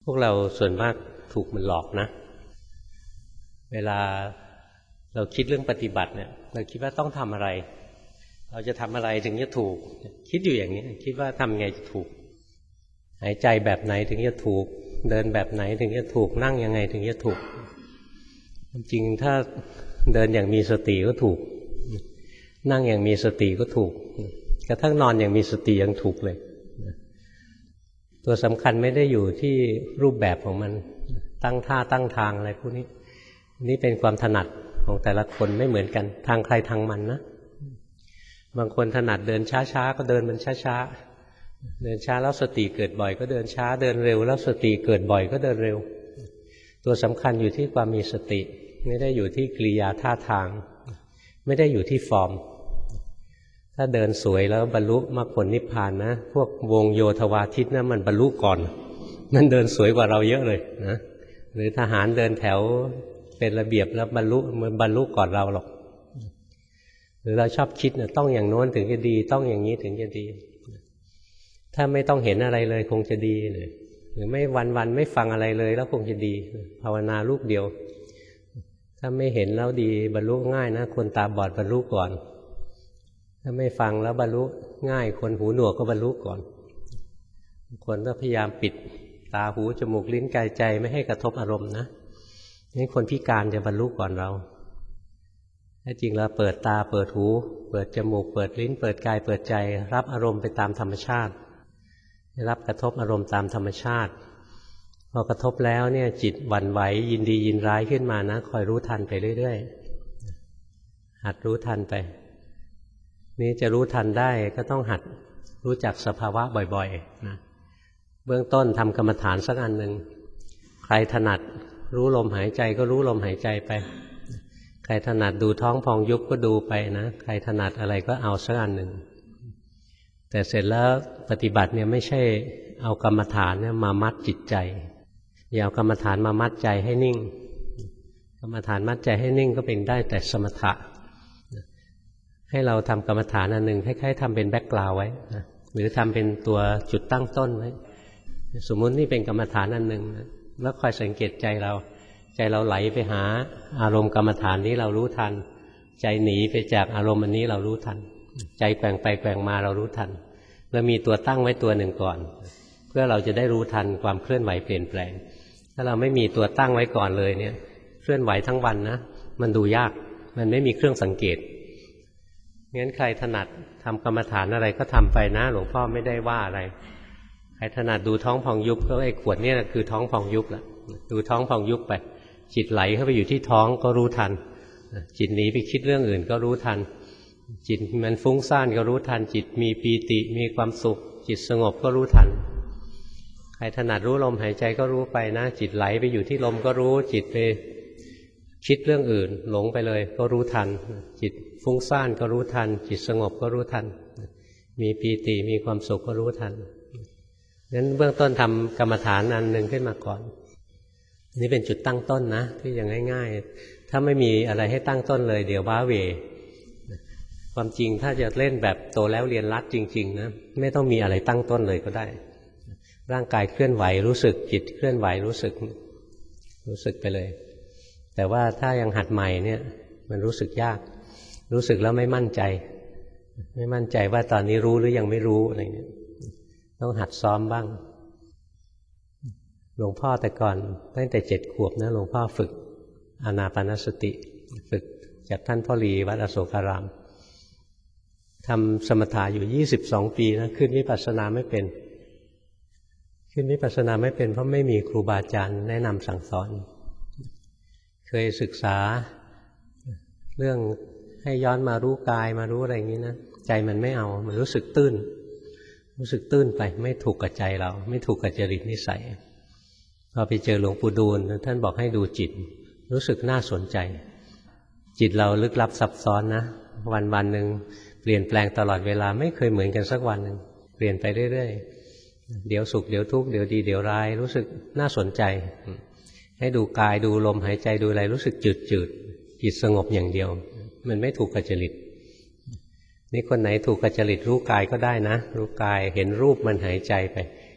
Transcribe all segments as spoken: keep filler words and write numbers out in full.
วกเราส่วนมากถูกมันหลอกนะเวลาเราคิดเรื่องปฏิบัติเนี่ยเราคิดว่าต้องทำอะไรเราจะทำอะไรถึงจะถูกคิดอยู่อย่างนี้คิดว่าทำไงจะถูกหายใจแบบไหนถึงจะถูกเดินแบบไหนถึงจะถูกนั่งยังไงถึงจะถูกจริงถ้าเดินอย่างมีสติก็ถูกนั่งอย่างมีสติก็ถูกกระทั่งนอนอย่างมีสติยังถูกเลยตัวสำคัญไม่ได้อยู่ที่รูปแบบของมันตั้งท่าตั้งทางอะไรพวกนี้นี่เป็นความถนัดของแต่ละคนไม่เหมือนกันทางใครทางมันนะบางคนถนัดเดินช้าๆก็เดินมันช้าๆเดินช้าแล้วสติเกิดบ่อยก็เดินช้าเดินเร็วแล้วสติเกิดบ่อยก็เดินเร็วตัวสำคัญอยู่ที่ความมีสติไม่ได้อยู่ที่กริยาท่าทางไม่ได้อยู่ที่ฟอร์มถ้าเดินสวยแล้วบรรลุมรรคผลนิพพานนะพวกวงโยธวาทิตนะมันบรรลุก่อนมันเดินสวยกว่าเราเยอะเลยนะหรือทหารเดินแถวเป็นระเบียบแล้วบรรลุมันบรรลุก่อนเราหรอกหรือเราชอบคิดนะต้องอย่างโน้นถึงจะดีต้องอย่างนี้ถึงจะดีถ้าไม่ต้องเห็นอะไรเลยคงจะดีเลยหรือไม่วันๆไม่ฟังอะไรเลยแล้วคงจะดีภาวนาลูกเดียวถ้าไม่เห็นแล้วดีบรรลุง่ายนะคนตาบอดบรรลุก่อนถ้าไม่ฟังแล้วบรรลุง่ายคนหูหนวกก็บรรลุก่อนคนต้องพยายามปิดตาหูจมูกลิ้นกายใจไม่ให้กระทบอารมณ์นะนี่คนพิการจะบรรลุก่อนเราแท้จริงแล้วเปิดตาเปิดหูเปิดจมูกเปิดลิ้นเปิดกายเปิดใจรับอารมณ์ไปตามธรรมชาติรับกระทบอารมณ์ตามธรรมชาติพอกระทบแล้วเนี่ยจิตหวั่นไหวยินดียินร้ายขึ้นมานะคอยรู้ทันไปเรื่อยๆหัดรู้ทันไปนี่จะรู้ทันได้ก็ต้องหัดรู้จักสภาวะบ่อยๆนะเบื้องต้นทำกรรมฐานสักอันหนึ่งใครถนัดรู้ลมหายใจก็รู้ลมหายใจไปใครถนัดดูท้องพองยุบก็ดูไปนะใครถนัดอะไรก็เอาสักอันหนึ่งแต่เสร็จแล้วปฏิบัติเนี่ยไม่ใช่เอากรรมฐานเนี่ยมามัดจิตใจอย่าเอากรรมฐานมามัดใจให้นิ่งกรรมฐานมัดใจให้นิ่งก็เป็นได้แต่สมถะให้เราทำกรรมฐานอันหนึ่งคล้ายๆทำเป็นแบ็คกราวด์ไว้นะหรือทำเป็นตัวจุดตั้งต้นไว้สมมุตินี่เป็นกรรมฐานอันหนึ่งแล้วคอยสังเกตใจเราใจเราไหลไปหาอารมณ์กรรมฐานนี้เรารู้ทันใจหนีไปจากอารมณ์อันนี้เรารู้ทันใจแกว่งไปแกว่งมาเรารู้ทันเรามีตัวตั้งไว้ตัวหนึ่งก่อนเพื่อเราจะได้รู้ทันความเคลื่อนไหวเปลี่ยนแปลงถ้าเราไม่มีตัวตั้งไว้ก่อนเลยเนี่ยเคลื่อนไหวทั้งวันนะมันดูยากมันไม่มีเครื่องสังเกตงั้นใครถนัดทำกรรมฐานอะไรก็ทำไปนะหลวงพ่อไม่ได้ว่าอะไรใครถนัดดูท้องพองยุบก็ไอ้ขวดนี่คือท้องพองยุบละดูท้องพองยุบไปจิตไหลเข้าไปอยู่ที่ท้องก็รู้ทันจิตหนีไปคิดเรื่องอื่นก็รู้ทันจิตมันฟุ้งซ่านก็รู้ทันจิตมีปีติมีความสุขจิตสงบก็รู้ทันใครถนัดรู้ลมหายใจก็รู้ไปนะจิตไหลไปอยู่ที่ลมก็รู้จิตไปคิดเรื่องอื่นหลงไปเลยก็รู้ทันจิตฟุ้งซ่านก็รู้ทันจิตสงบก็รู้ทันมีปีติมีความสุขก็รู้ทันงั้นเบื้องต้นทำกรรมฐานอันหนึ่งขึ้นมาก่อนนี่เป็นจุดตั้งต้นนะที่ยังง่ายๆถ้าไม่มีอะไรให้ตั้งต้นเลยเดี๋ยวว้าเหวความจริงถ้าจะเล่นแบบโตแล้วเรียนรัดจริงๆนะไม่ต้องมีอะไรตั้งต้นเลยก็ได้ร่างกายเคลื่อนไหวรู้สึกจิตเคลื่อนไหวรู้สึกรู้สึกไปเลยแต่ว่าถ้ายังหัดใหม่เนี่ยมันรู้สึกยากรู้สึกแล้วไม่มั่นใจไม่มั่นใจว่าตอนนี้รู้หรือยังไม่รู้อะไรเงี้ยต้องหัดซ้อมบ้างหลวงพ่อแต่ก่อนตั้งแต่เจ็ดขวบนะหลวงพ่อฝึกอานาปานสติฝึกจากท่านพ่อหลีวัดอโศการามทำสมถะอยู่ยี่สิบสองปีนะขึ้นวิปัสสนาไม่เป็นขึ้นวิปัสสนาไม่เป็นเพราะไม่มีครูบาอาจารย์แนะนำสั่งสอนเคยศึกษาเรื่องให้ย้อนมารู้กายมารู้อะไรอย่างนี้นะใจมันไม่เอามันรู้สึกตื้นรู้สึกตื้นไปไม่ถูกกับใจเราไม่ถูกกับจริตนิสัยพอไปเจอหลวงปู่ดูลท่านบอกให้ดูจิตรู้สึกน่าสนใจจิตเราลึกลับซับซ้อนนะวันวันหนึ่งเปลี่ยนแปลงตลอดเวลาไม่เคยเหมือนกันสักวันหนึ่งเปลี่ยนไปเรื่อยๆเดี๋ยวสุขเดี๋ยวทุกข์เดี๋ยวดีเดี๋ยวร้ายรู้สึกน่าสนใจให้ดูกายดูลมหายใจดูอะไรรู้สึกจืดจืดจิตสงบอย่างเดียวมันไม่ถูกกับจริตนี่คนไหนถูกกับจริตรู้กายก็ได้นะรู้กายเห็นรูปมันหายใจไป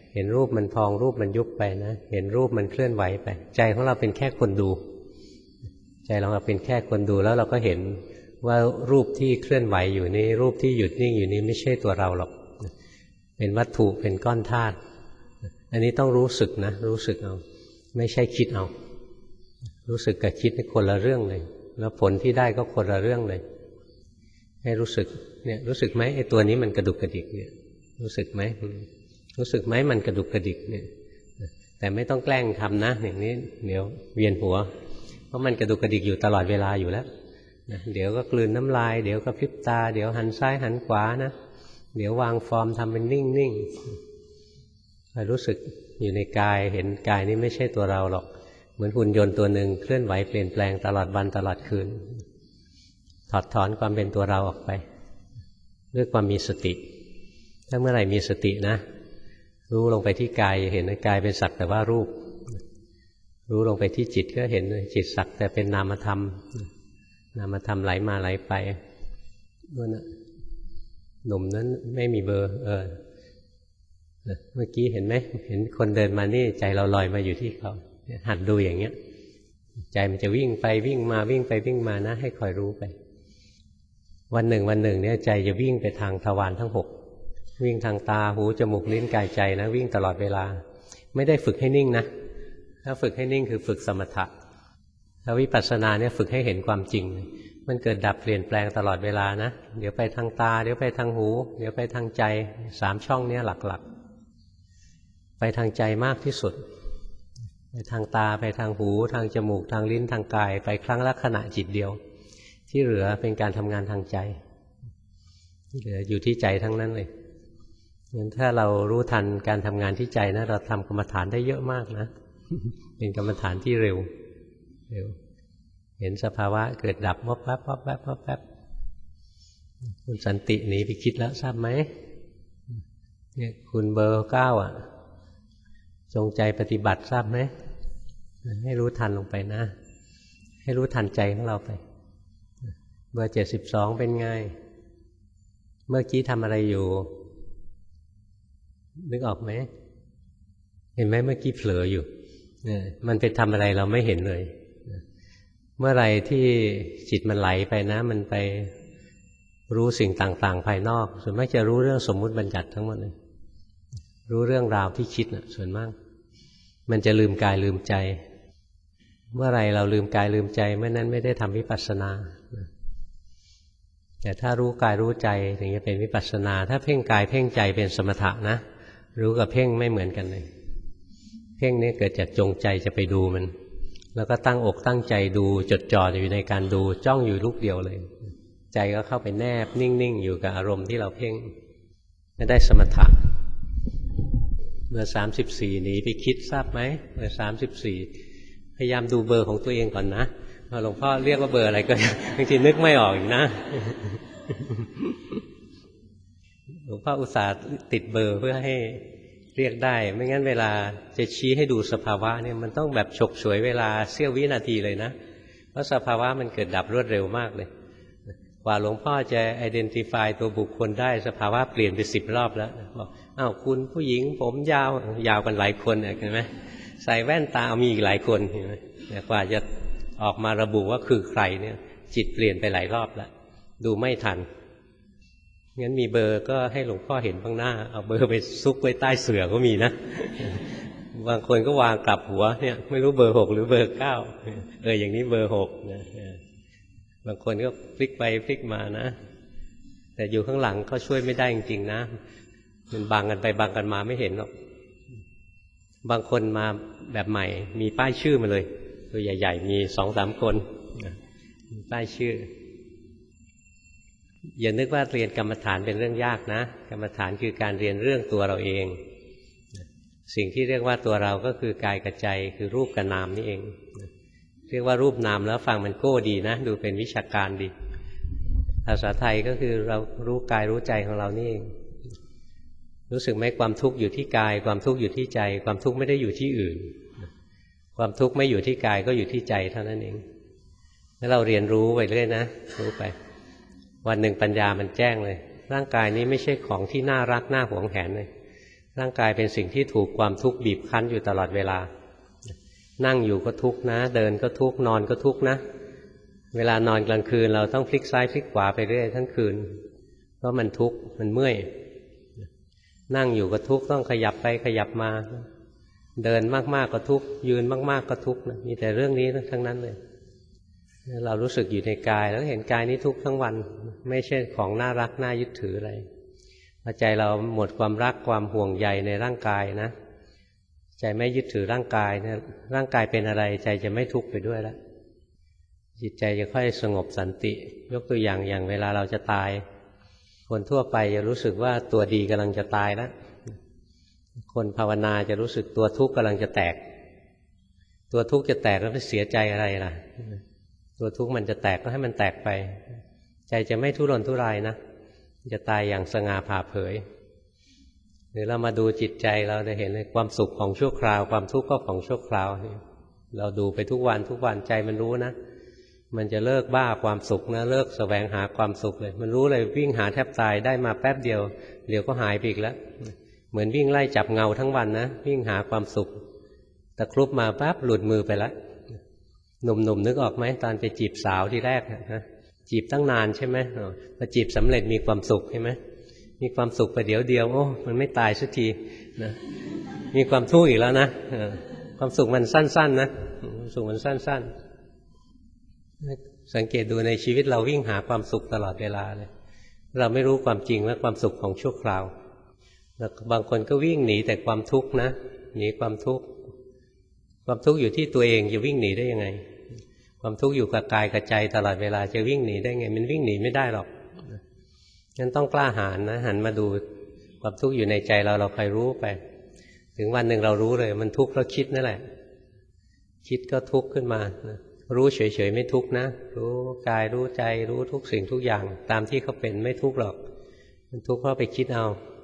เห็นรูปมันพองรูปมันยุบไปนะเห็นรูปมันเคลื่อนไหวไปใจของเราเป็นแค่คนดูใจเราเป็นแค่คนดูแล้วเราก็เห็นว่ารูปที่เคลื่อนไหวอยู่นี้รูปที่หยุดนิ่งอยู่นี้ไม่ใช่ตัวเราหรอกเป็นวัตถุเป็นก้อนธาตุอันนี้ต้องรู้สึกนะรู้สึกเอาไม่ใช่คิดเอารู้สึกกับคิดนี่คนละเรื่องเลยแล้วผลที่ได้ก็คนละเรื่องเลยให้รู้สึกเนี่ยรู้สึกไหมไอ้ตัวนี้มันกระดุกกระดิกเนี่ยรู้สึกไหมรู้สึกไหมมันกระดุกกระดิกเนี่ยแต่ไม่ต้องแกล้งทำนะอย่างนี้เดี๋ยวเวียนหัวเพราะมันกระดุกกระดิกอยู่ตลอดเวลาอยู่แล้วเดี๋ยวก็กลืนน้ำลายเดี๋ยวก็พริบตาเดี๋ยวหันซ้ายหันขวานะเดี๋ยววางฟอร์มทำเป็นนิ่งๆคอยรู้สึกอยู่ในกายเห็นกายนี้ไม่ใช่ตัวเราหรอกเหมือนหุ่นยนต์ตัวหนึ่งเคลื่อนไหวเปลี่ยนแปลงตลอดวันตลอดคืนถอดถอนความเป็นตัวเราออกไปด้วยความมีสติถ้าเมื่อไหร่มีสตินะรู้ลงไปที่กายเห็นกายเป็นสักแต่ว่ารูปรู้ลงไปที่จิตก็เห็นจิตสักแต่เป็นนามธรรมนามธรรมไหลมาไหลไปนู่นน่ะหนุ่มนั้นไม่มีเบอร์เออเมื่อกี้เห็นไหมเห็นคนเดินมานี่ใจเราลอยมาอยู่ที่เขาหัดดูอย่างเงี้ยใจมันจะวิ่งไปวิ่งมาวิ่งไปวิ่งมานะให้คอยรู้ไปวันหนึ่งวันหนึ่งเนี่ยใจจะวิ่งไปทางทวารทั้งหกวิ่งทางตาหูจมูกลิ้นกายใจนะวิ่งตลอดเวลาไม่ได้ฝึกให้นิ่งนะถ้าฝึกให้นิ่งคือฝึกสมถะถ้าวิปัสสนาเนี่ยฝึกให้เห็นความจริงมันเกิดดับเปลี่ยนแปลงตลอดเวลานะเดี๋ยวไปทางตาเดี๋ยวไปทางหูเดี๋ยวไปทางใจสามช่องนี้หลักๆไปทางใจมากที่สุดไปทางตาไปทางหูทางจมูกทางลิ้นทางกายไปครั้งละขณะจิตเดียวที่เหลือเป็นการทำงานทางใจที่เหลืออยู่ที่ใจทั้งนั้นเลยงั้นถ้าเรารู้ทันการทำงานที่ใจนะเราทำกรรมฐานได้เยอะมากนะเป็นกรรมฐานที่เร็วเร็วเห็นสภาวะเกิดดับวับแป๊บวับแป๊บวับแป๊บคุณสันติหนีไปคิดแล้วทราบไหมเนี่ยคุณเบอร์เก้าอ่ะจงใจปฏิบัติทราบไหมให้รู้ทันลงไปนะให้รู้ทันใจของเราไปเบอร์เจ็ดสิบสองเป็นไงเมื่อกี้ทำอะไรอยู่นึกออกไหมเห็นไหมเมื่อกี้เผลออยู่มันไปทำอะไรเราไม่เห็นเลยเมื่อไรที่จิตมันไหลไปนะมันไปรู้สิ่งต่างๆภายนอกส่วนมากจะรู้เรื่องสมมุติบัญญัติทั้งหมดเลยรู้เรื่องราวที่คิดนะส่วนมากมันจะลืมกายลืมใจเมื่อไรเราลืมกายลืมใจเมื่อนั้นไม่ได้ทำวิปัสสนาแต่ถ้ารู้กายรู้ใจถึงจะเป็นวิปัสสนาถ้าเพ่งกายเพ่งใจเป็นสมถะนะรู้กับเพ่งไม่เหมือนกันเลยเพ่งนี่เกิดจากจงใจจะไปดูมันแล้วก็ตั้งอกตั้งใจดูจดจ่ออยู่ในการดูจ้องอยู่ลูกเดียวเลยใจก็เข้าไปแนบนิ่งๆอยู่กับอารมณ์ที่เราเพ่งไม่ได้สมถะเบอร์สามสิบสี่หนีไปคิดทราบไหมเบอร์สามสิบสี่พยายามดูเบอร์ของตัวเองก่อนนะหลวงพ่อเรียกว่าเบอร์อะไรก็บางทีนึกไม่ออกอีกนะหลวงพ่ออุตส่าห์ติดเบอร์เพื่อให้เรียกได้ไม่งั้นเวลาจะชี้ให้ดูสภาวะเนี่ยมันต้องแบบฉกฉวยเวลาเสี้ยววินาทีเลยนะเพราะสภาวะมันเกิดดับรวดเร็วมากเลยกว่าหลวงพ่อจะ identify ตัวบุคคลได้สภาวะเปลี่ยนไปสิบรอบแล้วบอกอ้าวคุณผู้หญิงผมยาวยาวกันหลายคนเห็นไหมใส่แว่นตามีอีกหลายคนเห็นไหมแต่กว่าจะออกมาระบุว่าคือใครเนี่ยจิตเปลี่ยนไปหลายรอบแล้วดูไม่ทันงั้นมีเบอร์ก็ให้หลวงพ่อเห็นบ้างหน้าเอาเบอร์ไปซุกไว้ใต้เสื่อก็มีนะบางคนก็วางกลับหัวเนี่ยไม่รู้เบอร์หกหรือเบอร์เก้าเอออย่างนี้เบอร์หกนะบางคนก็พลิกไปพลิกมานะแต่อยู่ข้างหลังก็ช่วยไม่ได้จริงๆนะมันบังกันไปบังกันมาไม่เห็นหรอกบางคนมาแบบใหม่มีป้ายชื่อมาเลยตัวใหญ่ๆมีสองสามคนมีป้ายชื่ออย่านึกว่าเรียนกรรมฐานเป็นเรื่องยากนะกรรมฐานคือการเรียนเรื่องตัวเราเองสิ่งที่เรียกว่าตัวเราก็คือกายกับใจคือรูปกับนามนี่เองเรียกว่ารูปนามแล้วฟังมันโก้ดีนะดูเป็นวิชาการดีภาษาไทยก็คือเรารู้กายรู้ใจของเรานี่เองรู้สึกไหมความทุกข์อยู่ที่กายความทุกข์อยู่ที่ใจความทุกข์ไม่ได้อยู่ที่อื่นความทุกข์ไม่อยู่ที่กายก็อยู่ที่ใจเท่านั้นเองถ้าเราเรียนรู้ไปเรื่อยนะรู้ไปวันหนึ่งปัญญามันแจ้งเลยร่างกายนี้ไม่ใช่ของที่น่ารักน่าหวงแหนเลยร่างกายเป็นสิ่งที่ถูกความทุกข์บีบคั้นอยู่ตลอดเวลานั่งอยู่ก็ทุกข์นะเดินก็ทุกข์นอนก็ทุกข์นะเวลานอนกลางคืนเราต้องพลิกซ้ายพลิกขวาไปเรื่อยทั้งคืนเพราะมันทุกข์มันเมื่อยนั่งอยู่ก็ทุกข์ต้องขยับไปขยับมาเดินมากๆก็ทุกข์ยืนมากๆก็ทุกข์นะมีแต่เรื่องนี้ทั้งนั้นเลยเรารู้สึกอยู่ในกายแล้วเห็นกายนี้ทุกข์ทั้งวันไม่ใช่ของน่ารักน่ายึดถืออะไรพอใจเราหมดความรักความห่วงใยในร่างกายนะใจไม่ยึดถือร่างกายนะร่างกายเป็นอะไรใจจะไม่ทุกข์ไปด้วยแล้วจิตใจจะค่อยสงบสันติยกตัวอย่างอย่างเวลาเราจะตายคนทั่วไปจะรู้สึกว่าตัวดีกำลังจะตายแล้วคนภาวนาจะรู้สึกตัวทุกข์กำลังจะแตกตัวทุกข์จะแตกแล้วไปเสียใจอะไรล่ะตัวทุกข์มันจะแตกก็ให้มันแตกไปใจจะไม่ทุรนทุรายนะจะตายอย่างสง่าผ่าเผยหรือเรามาดูจิตใจเราจะเห็นเลยความสุขของชั่วคราวความทุกข์ก็ของชั่วคราวเราดูไปทุกวันทุกวันใจมันรู้นะมันจะเลิกบ้าความสุขนะเลิกแสวงหาความสุขเลยมันรู้เลยวิ่งหาแทบตายได้มาแป๊บเดียวเดี๋ยวก็หายไปอีกแล้วเหมือนวิ่งไล่จับเงาทั้งวันนะวิ่งหาความสุขแต่คลุบมาแป๊บหลุดมือไปแล้วหนุ่มๆนึกออกไหมตอนไปจีบสาวที่แรกนะจีบตั้งนานใช่ไหมพอจีบสำเร็จมีความสุขใช่ไหมมีความสุขไปเดี๋ยวเดียวโอ้มันไม่ตายสักทีนะมีความทุกข์อีกแล้วนะความสุขมันสั้นๆนะความสุขมันสั้นๆสังเกตดูในชีวิตเราวิ่งหาความสุขตลอดเวลาเลยเราไม่รู้ความจริงว่าความสุขของชั่วคราวแล้วบางคนก็วิ่งหนีแต่ความทุกข์นะหนีความทุกข์ความทุกข์อยู่ที่ตัวเองจะวิ่งหนีได้ยังไงความทุกข์อยู่กับกายกับใจตลอดเวลาจะวิ่งหนีได้ไงมันวิ่งหนีไม่ได้หรอกงั้นต้องกล้าหาญนะหันมาดูความทุกข์อยู่ในใจเราเราคอยรู้ไปถึงวันหนึ่งเรารู้เลยมันทุกข์เพราะคิดนั่นแหละคิดก็ทุกข์ขึ้นมารู้เฉยๆไม่ทุกข์นะรู้กายรู้ใจรู้ทุกสิ่งทุกอย่างตามที่เขาเป็นไม่ทุกข์หรอกมันทุกข์เพราะไปคิดเอา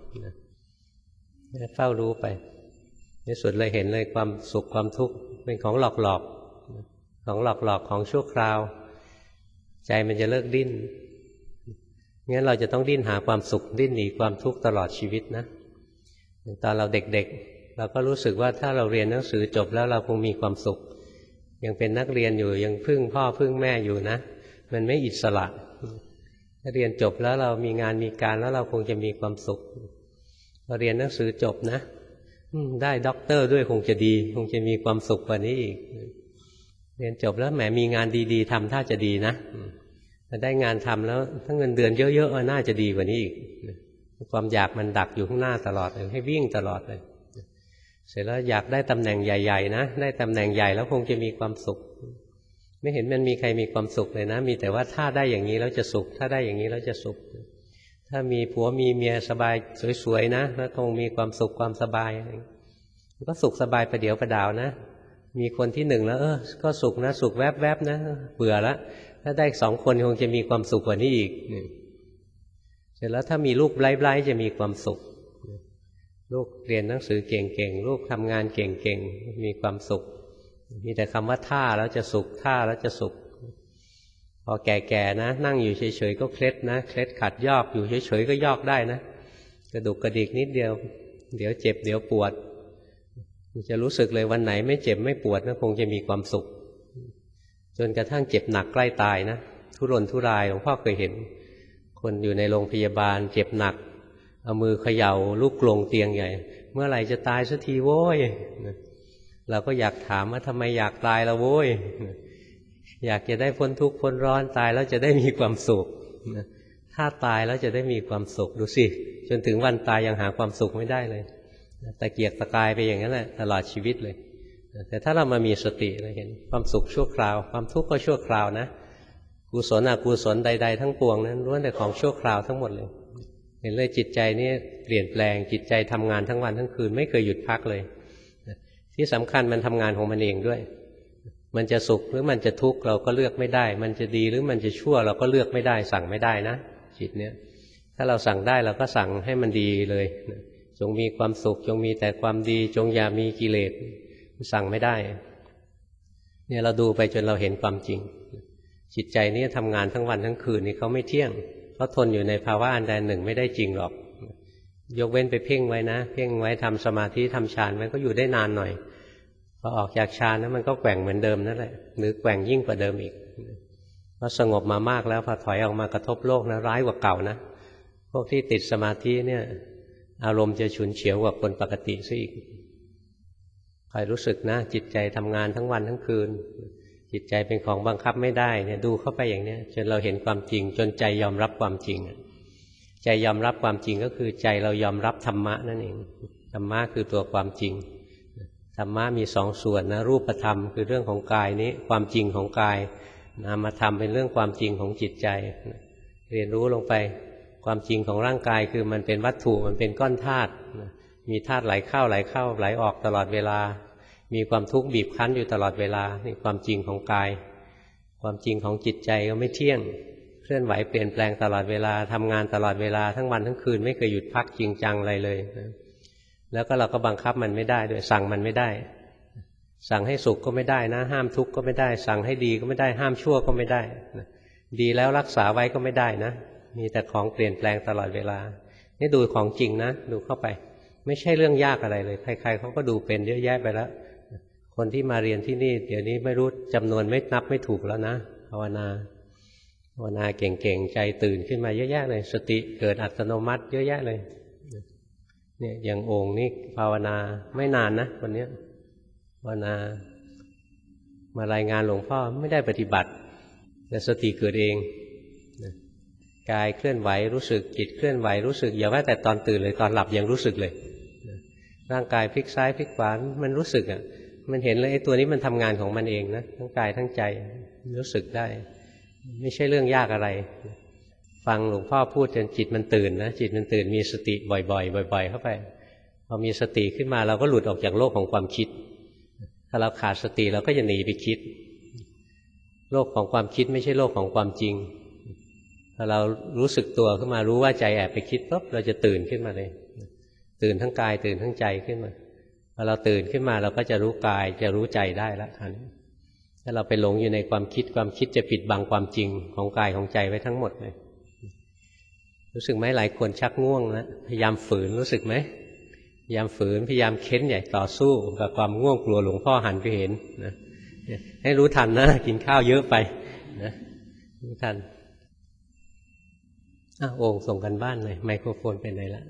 เฝ้ารู้ไปในสุดเลยเห็นเลยความสุขความทุกข์เป็นของหลอกๆของหลอกๆของชั่วคราวใจมันจะเลิกดิ้นงั้นเราจะต้องดิ้นหาความสุขดิ้นหนีความทุกข์ตลอดชีวิตนะตอนเราเด็กๆเราก็รู้สึกว่าถ้าเราเรียนหนังสือจบแล้วเราคงมีความสุขยังเป็นนักเรียนอยู่ยังพึ่งพ่อพึ่งแม่อยู่นะมันไม่อิสระถ้าเรียนจบแล้วเรามีงานมีการแล้วเราคงจะมีความสุขพอเรียนหนังสือจบนะได้ด็อกเตอร์ด้วยคงจะดีคงจะมีความสุขกว่านี้อีกเรียนจบแล้วแหมมีงานดีๆทำท่าจะดีนะถ้าได้งานทำแล้วถ้าเงินเดือนเยอะๆน่าจะดีกว่านี้อีกความอยากมันดักอยู่ข้างหน้าตลอดเลยให้วิ่งตลอดเลยเสร็จแล้วอยากได้ตำแหน่งใหญ่ๆนะได้ตำแหน่งใหญ่แล้วคงจะมีความสุขไม่เห็นมันมีใครมีความสุขเลยนะมีแต่ว่าถ้าได้อย่างนี้แล้วจะสุขถ้าได้อย่างนี้แล้วจะสุขถ้ามีผัวมีเมียสบายสวยๆนะแล้วคงมีความสุขความสบายก็สุขสบายประเดี๋ยวประดาวนะมีคนที่หนึ่งแล้วเออก็สุขนะสุขแวบๆนะเบื่อแล้วถ้าได้สองคนคงจะมีความสุขกว่านี้อีกเสร็จแล้วถ้ามีลูกไร้ๆจะมีความสุขลูกเรียนหนังสือเก่งๆลูกทำงานเก่งๆมีความสุขมีแต่คำว่าท่าแล้วจะสุขท่าแล้วจะสุขพอแก่ๆนะนั่งอยู่เฉยๆก็เคล็ดนะเคล็ดขัดยอกอยู่เฉยๆก็ยอกได้นะกระดุกกระดิกนิดเดียวเดี๋ยวเจ็บเดี๋ยวปวดจะรู้สึกเลยวันไหนไม่เจ็บไม่ปวดนะคงจะมีความสุขจนกระทั่งเจ็บหนักใกล้ตายนะทุรนทุรายหลวงพ่อเคยเห็นคนอยู่ในโรงพยาบาลเจ็บหนักเอามือเขย่าลูกกลงเตียงใหญ่เมื่อไหร่จะตายสักทีโว้ยเราก็อยากถามว่าทำไมอยากตายละโว้ยอยากจะได้พ้นทุกข์พ้นร้อนตายแล้วจะได้มีความสุขถ้าตายแล้วจะได้มีความสุขดูสิจนถึงวันตายยังหาความสุขไม่ได้เลยตะเกียกตะกายไปอย่างนั้นแหละตลอดชีวิตเลยแต่ถ้าเรามามีสติเราเห็นความสุขชั่วคราวความทุกข์ก็ชั่วคราวนะกุศลอกุศลใดๆทั้งปวงนั้นล้วนแต่ของชั่วคราวทั้งหมดเลยเห็นเลยจิตใจนี่เปลี่ยนแปลงจิตใจทำงานทั้งวันทั้งคืนไม่เคยหยุดพักเลยที่สำคัญมันทำงานของมันเองด้วยมันจะสุขหรือมันจะทุกข์เราก็เลือกไม่ได้มันจะดีหรือมันจะชั่วเราก็เลือกไม่ได้สั่งไม่ได้นะจิตเนี้ยถ้าเราสั่งได้เราก็สั่งให้มันดีเลยจงมีความสุขจงมีแต่ความดีจงอย่ามีกิเลสสั่งไม่ได้เนี่ยเราดูไปจนเราเห็นความจริงจิตใจนี้ทำงานทั้งวันทั้งคืนนี่เขาไม่เที่ยงเขาทนอยู่ในภาวะอันใดหนึ่งไม่ได้จริงหรอกยกเว้นไปเพ่งไว้นะเพ่งไว้ทำสมาธิทำฌานมันก็อยู่ได้นานหน่อยพอออกจากฌานนั้นมันก็แกว่งเหมือนเดิมนั่นแหละหรือแกว่งยิ่งกว่าเดิมอีกพอสงบมามากแล้วพอถอยออกมากระทบโลกนะร้ายกว่าเก่านะพวกที่ติดสมาธิเนี่ยอารมณ์จะฉุนเฉียวกว่าคนปกติซะอีกคอยรู้สึกนะจิตใจทำงานทั้งวันทั้งคืนจิตใจเป็นของบังคับไม่ได้เนี่ยดูเข้าไปอย่างนี้จนเราเห็นความจริงจนใจยอมรับความจริงใจยอมรับความจริงก็คือใจเรายอมรับธรรมะนั่นเองธรรมะคือตัวความจริงธรรมะมีสองส่วนนะรูปธรรมคือเรื่องของกายนี้ความจริงของกายนามธรรมเป็นเรื่องความจริงของจิตใจเรียนรู้ลงไปความจริงของร่างกายคือมันเป็นวัตถุมันเป็นก้อนธาตุมีธาตุไหลเข้าไหลเข้าไหลออกตลอดเวลามีความทุกข์บีบคั้นอยู่ตลอดเวลานี่ความจริงของกายความจริงของจิตใจก็ไม่เที่ยงเคลื่อนไหวเปลี่ยนแปลงตลอดเวลาทำงานตลอดเวลาทั้งวันทั้งคืนไม่เคยหยุดพักจริงจังอะไรเลยนะแล้วก็เราก็บังคับมันไม่ได้ด้วยสั่งมันไม่ได้สั่งให้สุขก็ไม่ได้นะห้ามทุกข์ก็ไม่ได้สั่งให้ดีก็ไม่ได้ห้ามชั่วก็ไม่ได้นะดีแล้วรักษาไว้ก็ไม่ได้นะมีแต่ของเปลี่ยนแปลงตลอดเวลานี่ดูของจริงนะดูเข้าไปไม่ใช่เรื่องยากอะไรเลยใครๆเขาก็ดูเป็นเยอะแยะไปแล้วคนที่มาเรียนที่นี่เดี๋ยวนี้ไม่รู้จำนวนไม่นับไม่ถูกแล้วนะภาวนาภาวนาเก่งๆใจตื่นขึ้นมาเยอะแยะเลยสติเกิดอัตโนมัติเยอะแยะเลยเนี่ยอย่างโอ่งนี่ภาวนาไม่นานนะวันนี้ภาวนามารายงานหลวงพ่อไม่ได้ปฏิบัติแต่สติเกิดเองกายเคลื่อนไหวรู้สึกจิตเคลื่อนไหวรู้สึกอย่าว่าแต่ตอนตื่นเลยตอนหลับยังรู้สึกเลยร่างกายพลิกซ้ายพลิกขวามันรู้สึกอ่ะมันเห็นเลยไอ้ตัวนี้มันทำงานของมันเองนะทั้งกายทั้งใจรู้สึกได้ไม่ใช่เรื่องยากอะไรฟังหลวงพ่อพูดจนจิตมันตื่นนะจิตมันตื่นมีสติบ่อยๆบ่อยๆเข้าไปพอมีสติขึ้นมาเราก็หลุดออกจากโลกของความคิดถ้าเราขาดสติเราก็จะหนีไปคิดโลกของความคิดไม่ใช่โลกของความจริงพอเรารู้สึกตัวขึ้นมารู้ว่าใจแอบไปคิดปุ๊บเราจะตื่นขึ้นมาเลยตื่นทั้งกายตื่นทั้งใจขึ้นมาพอเราตื่นขึ้นมาเราก็จะรู้กายจะรู้ใจได้แล้วคราวนี้ถ้าเราไปหลงอยู่ในความคิดความคิดจะปิดบังความจริงของกายของใจไว้ทั้งหมดเลยรู้สึกไหมหลายคนชักง่วงแล้วพยายามฝืนรู้สึกไหมพยายามฝืนพยายามเค้นใหญ่ต่อสู้กับความง่วงกลัวหลวงพ่อหันไปเห็นนะให้รู้ทันนะกินข้าวเยอะไปนะรู้ทันอ้าวโอ่งส่งกันบ้านหน่อยไมโครโฟนไปไหนละ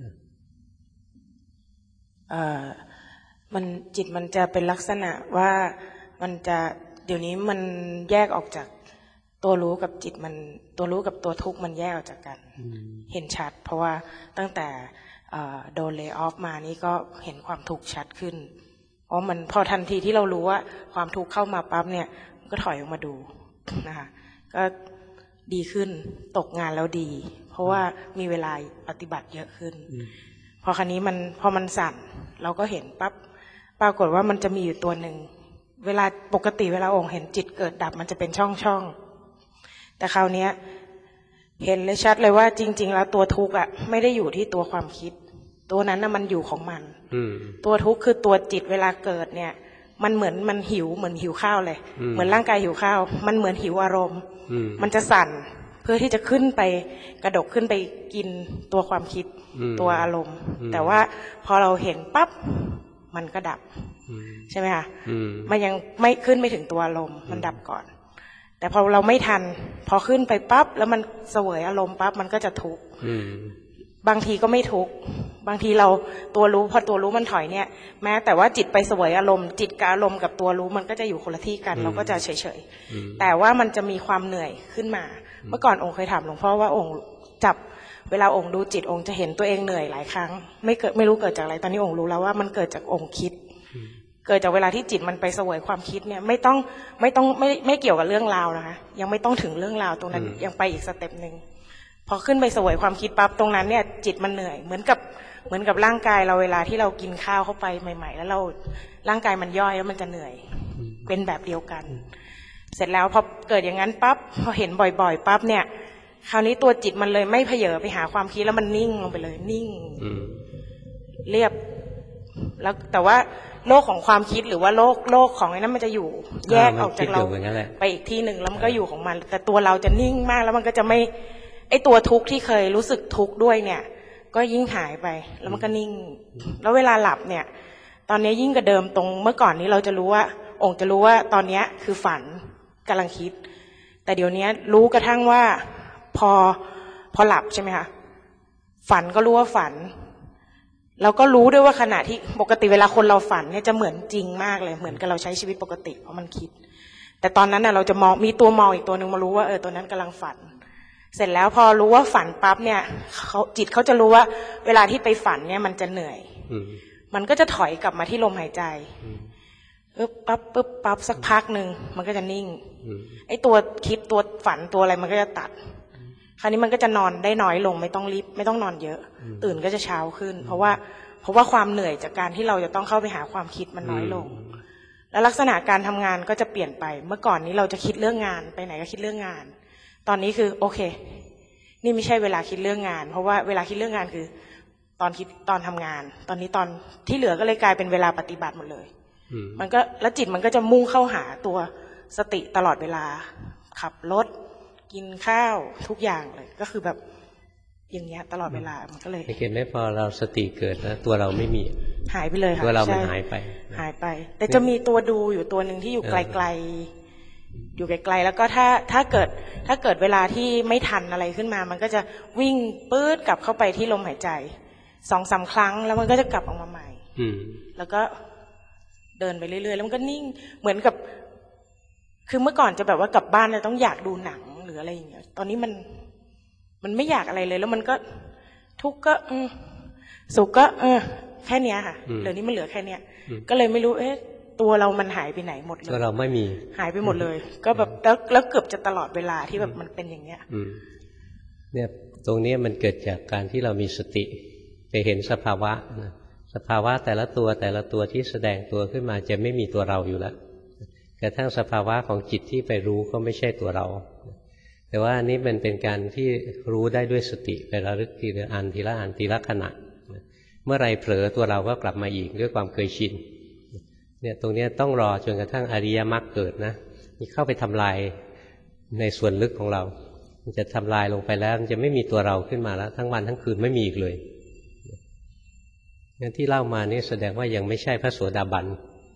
อ่ามันจิตมันจะเป็นลักษณะว่ามันจะเดี๋ยวนี้มันแยกออกจากตัวรู้กับจิตมันตัวรู้กับตัวทุกข์มันแยกออกจากกันเห็นชัดเพราะว่าตั้งแต่โดนเลย์ออฟมานี่ก็เห็นความทุกข์ชัดขึ้นเพราะมันพอทันทีที่เรารู้ว่าความทุกข์เข้ามาปั๊บเนี่ยก็ถอยออกมาดูนะคะก็ดีขึ้นตกงานแล้วดีเพราะว่ามีเวลาปฏิบัติเยอะขึ้นพอคราวนี้มันพอมันสั่นเราก็เห็นปั๊บปรากฏว่ามันจะมีอยู่ตัวหนึ่งเวลาปกติเวลาองค์เห็นจิตเกิดดับมันจะเป็นช่องช่องแต่คราวนี้เห็นเลยชัดเลยว่าจริงๆแล้วตัวทุกข์อ่ะไม่ได้อยู่ที่ตัวความคิดตัวนั้นน่ะมันอยู่ของมันตัวทุกข์คือตัวจิตเวลาเกิดเนี่ยมันเหมือนมันหิวเหมือนหิวข้าวเลยเหมือนร่างกายหิวข้าวมันเหมือนหิวอารมณ์มันจะสั่นเพื่อที่จะขึ้นไปกระดกขึ้นไปกินตัวความคิดตัวอารมณ์แต่ว่าพอเราเห็นปั๊บมันก็ดับใช่ไหมคะมันยังไม่ขึ้นไม่ถึงตัวอารมณ์มันดับก่อนแต่พอเราไม่ทันพอขึ้นไปปั๊บแล้วมันเสวยอารมณ์ปั๊บมันก็จะทุกข์บางทีก็ไม่ทุกข์บางทีเราตัวรู้พอตัวรู้มันถอยเนี่ยแม้แต่ว่าจิตไปเสวยอารมณ์จิตกับอารมณ์กับตัวรู้มันก็จะอยู่คนละที่กันเราก็จะเฉยๆแต่ว่ามันจะมีความเหนื่อยขึ้นมาเมื่อก่อนองค์เคยถามหลวงพ่อว่าองค์จับเวลาองค์ดูจิตองค์จะเห็นตัวเองเหนื่อยหลายครั้งไม่เกิดไม่รู้เกิดจากอะไรตอนนี้องค์รู้แล้วว่ามันเกิดจากองค์คิดเกิดจากเวลาที่จิตมันไปเสวยความคิดเนี่ยไม่ต้องไม่ต้องไม่ไม่เกี่ยวกับเรื่องราวนะคะยังไม่ต้องถึงเรื่องราวตรงนั้นยังไปอีกสเต็ปนึงพอขึ้นไปเสวยความคิดปั๊บตรงนั้นเนี่ยจิตมันเหนื่อยเหมือนกับเหมือนกับร่างกายเราเวลาที่เรากินข้าวเข้าไปใหม่ๆแล้วเราร่างกายมันย่อยแล้วมันจะเหนื่อยเป็นแบบเดียวกันเสร็จแล้วพอเกิดอย่างนั้นปั๊บพอเห็นบ่อยๆปั๊บเนี่ยคราวนี้ตัวจิตมันเลยไม่เผยไปหาความคิดแล้วมันนิ่งลงไปเลยนิ่งเรียบแล้วแต่ว่าโลกของความคิดหรือว่าโลกโลกของไอ้นั้นมันจะอยู่แยกออกจากเราไปอีกที่หนึ่งแล้วมันก็อยู่ของมันแต่ตัวเราจะนิ่งมากแล้วมันก็จะไม่ไอ้ตัวทุกข์ที่เคยรู้สึกทุกข์ด้วยเนี่ยก็ยิ่งหายไปแล้วมันก็นิ่งแล้วเวลาหลับเนี่ยตอนนี้ยิ่งกว่าเดิมตรงเมื่อก่อนนี้เราจะรู้ว่าองค์จะรู้ว่าตอนนี้คือฝันกำลังคิดแต่เดี๋ยวนี้รู้กระทั่งว่าพอพอหลับใช่ไหมคะฝันก็รู้ว่าฝันแล้วก็รู้ด้วยว่าขณะที่ปกติเวลาคนเราฝันเนี่ยจะเหมือนจริงมากเลยเหมือนกับเราใช้ชีวิตปกติเพราะมันคิดแต่ตอนนั้นน่ะเราจะมองมีตัวมองอีกตัวหนึ่งมารู้ว่าเออตัวนั้นกำลังฝันเสร็จแล้วพอรู้ว่าฝันปั๊บเนี่ยเขาจิตเขาจะรู้ว่าเวลาที่ไปฝันเนี่ยมันจะเหนื่อยมันก็จะถอยกลับมาที่ลมหายใจปึ๊บปั๊บปึ๊บปั๊บสักพักหนึ่งมันก็จะนิ่งไอ้ตัวคิดตัวฝันตัวอะไรมันก็จะตัดคราวนี้มันก็จะนอนได้น้อยลงไม่ต้องรีบไม่ต้องนอนเยอะตื่นก็จะเช้าขึ้นเพราะว่าเพราะว่าความเหนื่อยจากการที่เราจะต้องเข้าไปหาความคิดมันน้อยลงแล้วลักษณะการทำงานก็จะเปลี่ยนไปเมื่อก่อนนี้เราจะคิดเรื่องงานไปไหนก็คิดเรื่องงานตอนนี้คือโอเคนี่ไม่ใช่เวลาคิดเรื่องงานเพราะว่าเวลาคิดเรื่องงานคือตอนคิดตอนทำงานตอนนี้ตอนที่เหลือก็เลยกลายเป็นเวลาปฏิบัติหมดเลยมันก็แล้วจิตมันก็จะมุ่งเข้าหาตัวสติตลอดเวลาขับรถกินข้าวทุกอย่างเลยก็คือแบบอย่างเงี้ยตลอดเวลามันก็เลยเห็นไหมพอเราสติเกิดแล้วตัวเราไม่มีหายไปเลยค่ะตัวเรามันหายไปหายไปแต่จะมีตัวดูอยู่ตัวหนึ่งที่อยู่ไกลๆอยู่ไกลๆแล้วก็ถ้าถ้าเกิดถ้าเกิดเวลาที่ไม่ทันอะไรขึ้นมามันก็จะวิ่งปื๊ดกลับเข้าไปที่ลมหายใจสองสามครั้งแล้วมันก็จะกลับออกมาใหม่แล้วก็เดินไปเรื่อยๆแล้วมันก็นิ่งเหมือนกับคือเมื่อก่อนจะแบบว่ากลับบ้านเราต้องอยากดูหนังหรืออะไรอย่างเงี้ยตอนนี้มันมันไม่อยากอะไรเลยแล้วมันก็ทุกข์ก็สุขก็เออแค่เนี้ยค่ะเดี๋ยวนี้มันเหลือแค่เนี้ยก็เลยไม่รู้เอ๊ะตัวเรามันหายไปไหนหมดเลยตัวเราไม่มีหายไปหมดเลยก็แบบแล้วแล้วเกือบจะตลอดเวลาที่แบบมันเป็นอย่างเงี้ยเนี่ยตรงนี้มันเกิดจากการที่เรามีสติไปเห็นสภาวะนะสภาวะแต่ละตัวแต่ละตัวที่แสดงตัวขึ้นมาจะไม่มีตัวเราอยู่แล้วกระทั่งสภาวะของจิตที่ไปรู้ก็ไม่ใช่ตัวเราแต่ว่าอันนี้มันเป็นการที่รู้ได้ด้วยสติไประลึกทีละอันทีละอันทีละขณะเมื่อไรเผลอตัวเราก็กลับมาอีกด้วยความเคยชินเนี่ยตรงนี้ต้องรอจนกระทั่งอริยมรรคเกิดนะนี่เข้าไปทำลายในส่วนลึกของเรามันจะทำลายลงไปแล้วมันจะไม่มีตัวเราขึ้นมาแล้วทั้งวันทั้งคืนไม่มีอีกเลยงั้นที่เล่ามานี่แสดงว่ายังไม่ใช่พระโสดาบัน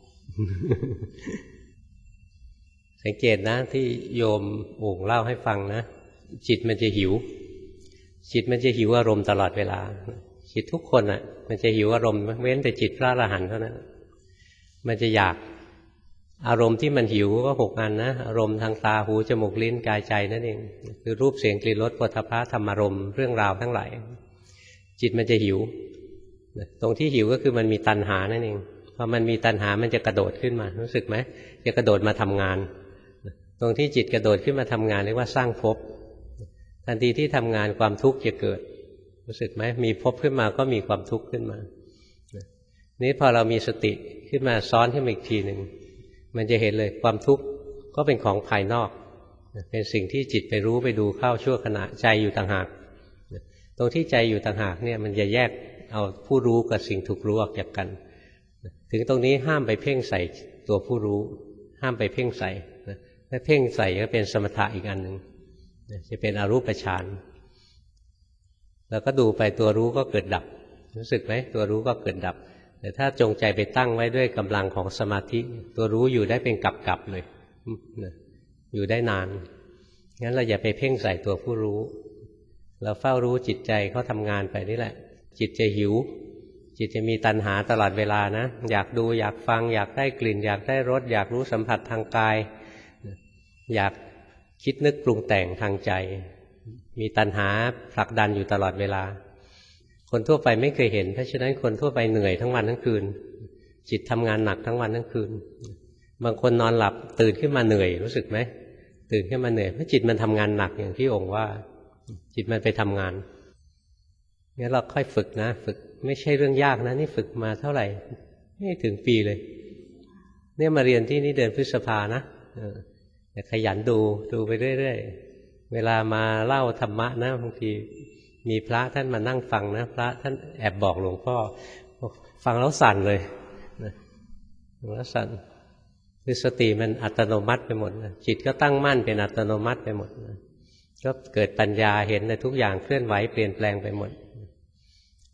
สังเกตนะที่โยมโอ่งเล่าให้ฟังนะจิตมันจะหิวจิตมันจะหิวอารมณ์ตลอดเวลาจิตทุกคนอ่ะมันจะหิวอารมณ์เว้นแต่จิตพระอรหันต์เท่านั้นมันจะอยากอารมณ์ที่มันหิวก็หกอันนะอารมณ์ทางตาหูจมูกลิ้นกายใจนั่นเองคือรูปเสียงกลิ่นรสโผฏฐัพพะธรรมารมณ์เรื่องราวทั้งหลายจิตมันจะหิวตรงที่หิวก็คือมันมีตัณหานั่นเองพอมันมีตัณหามันจะกระโดดขึ้นมารู้สึกไหมจะกระโดดมาทำงานตรงที่จิตกระโดดขึ้นมาทำงานเรียกว่าสร้างภพทันทีที่ทำงานความทุกข์จะเกิดรู้สึกไหมมีภพขึ้นมาก็มีความทุกข์ขึ้นมานี้พอเรามีสติขึ้นมาซ้อนขึ้นมาอีกทีหนึ่งมันจะเห็นเลยความทุกข์ก็เป็นของภายนอกเป็นสิ่งที่จิตไปรู้ไปดูเข้าชั่วขณะใจอยู่ต่างหากตรงที่ใจอยู่ต่างหากเนี่ยมันจะแยกเอาผู้รู้กับสิ่งถูกรู้ออกจากกันถึงตรงนี้ห้ามไปเพ่งใส่ตัวผู้รู้ห้ามไปเพ่งใส่ถ้าเพ่งใส่ก็เป็นสมถะอีกอันหนึ่งจะเป็นอรูปฌานแล้วก็ดูไปตัวรู้ก็เกิดดับรู้สึกไหมตัวรู้ก็เกิดดับแต่ถ้าจงใจไปตั้งไว้ด้วยกำลังของสมาธิตัวรู้อยู่ได้เป็นกับๆเลยอยู่ได้นานงั้นเราอย่าไปเพ่งใส่ตัวผู้รู้เราเฝ้ารู้จิตใจเขาทำงานไปนี่แหละจิตจะหิวจิตจะมีตัณหาตลอดเวลานะอยากดูอยากฟังอยากได้กลิ่นอยากได้รสอยากรู้สัมผัสทางกายอยากคิดนึกปรุงแต่งทางใจมีตัณหาผลักดันอยู่ตลอดเวลาคนทั่วไปไม่เคยเห็นเพราะฉะนั้นคนทั่วไปเหนื่อยทั้งวันทั้งคืนจิตทำงานหนักทั้งวันทั้งคืนบางคนนอนหลับตื่นขึ้นมาเหนื่อยรู้สึกไหมตื่นขึ้นมาเหนื่อยเพราะจิตมันทำงานหนักอย่างที่องค์ว่าจิตมันไปทำงานงั้นเราค่อยฝึกนะฝึกไม่ใช่เรื่องยากนะนี่ฝึกมาเท่าไหร่ไม่ถึงปีเลยเนี่ยมาเรียนที่นี่เดือนพฤษภานะแต่ขยันดูดูไปเรื่อยๆเวลามาเล่าธรรมะนะบางทีมีพระท่านมานั่งฟังนะพระท่านแอบบอกหลวงพ่อฟังแล้วสั่นเลยแล้วสั่นคือสติมันอัตโนมัติไปหมดนะจิตก็ตั้งมั่นเป็นอัตโนมัติไปหมดนะก็เกิดปัญญาเห็นในทุกอย่างเคลื่อนไหวเปลี่ยนแปลงไปหมด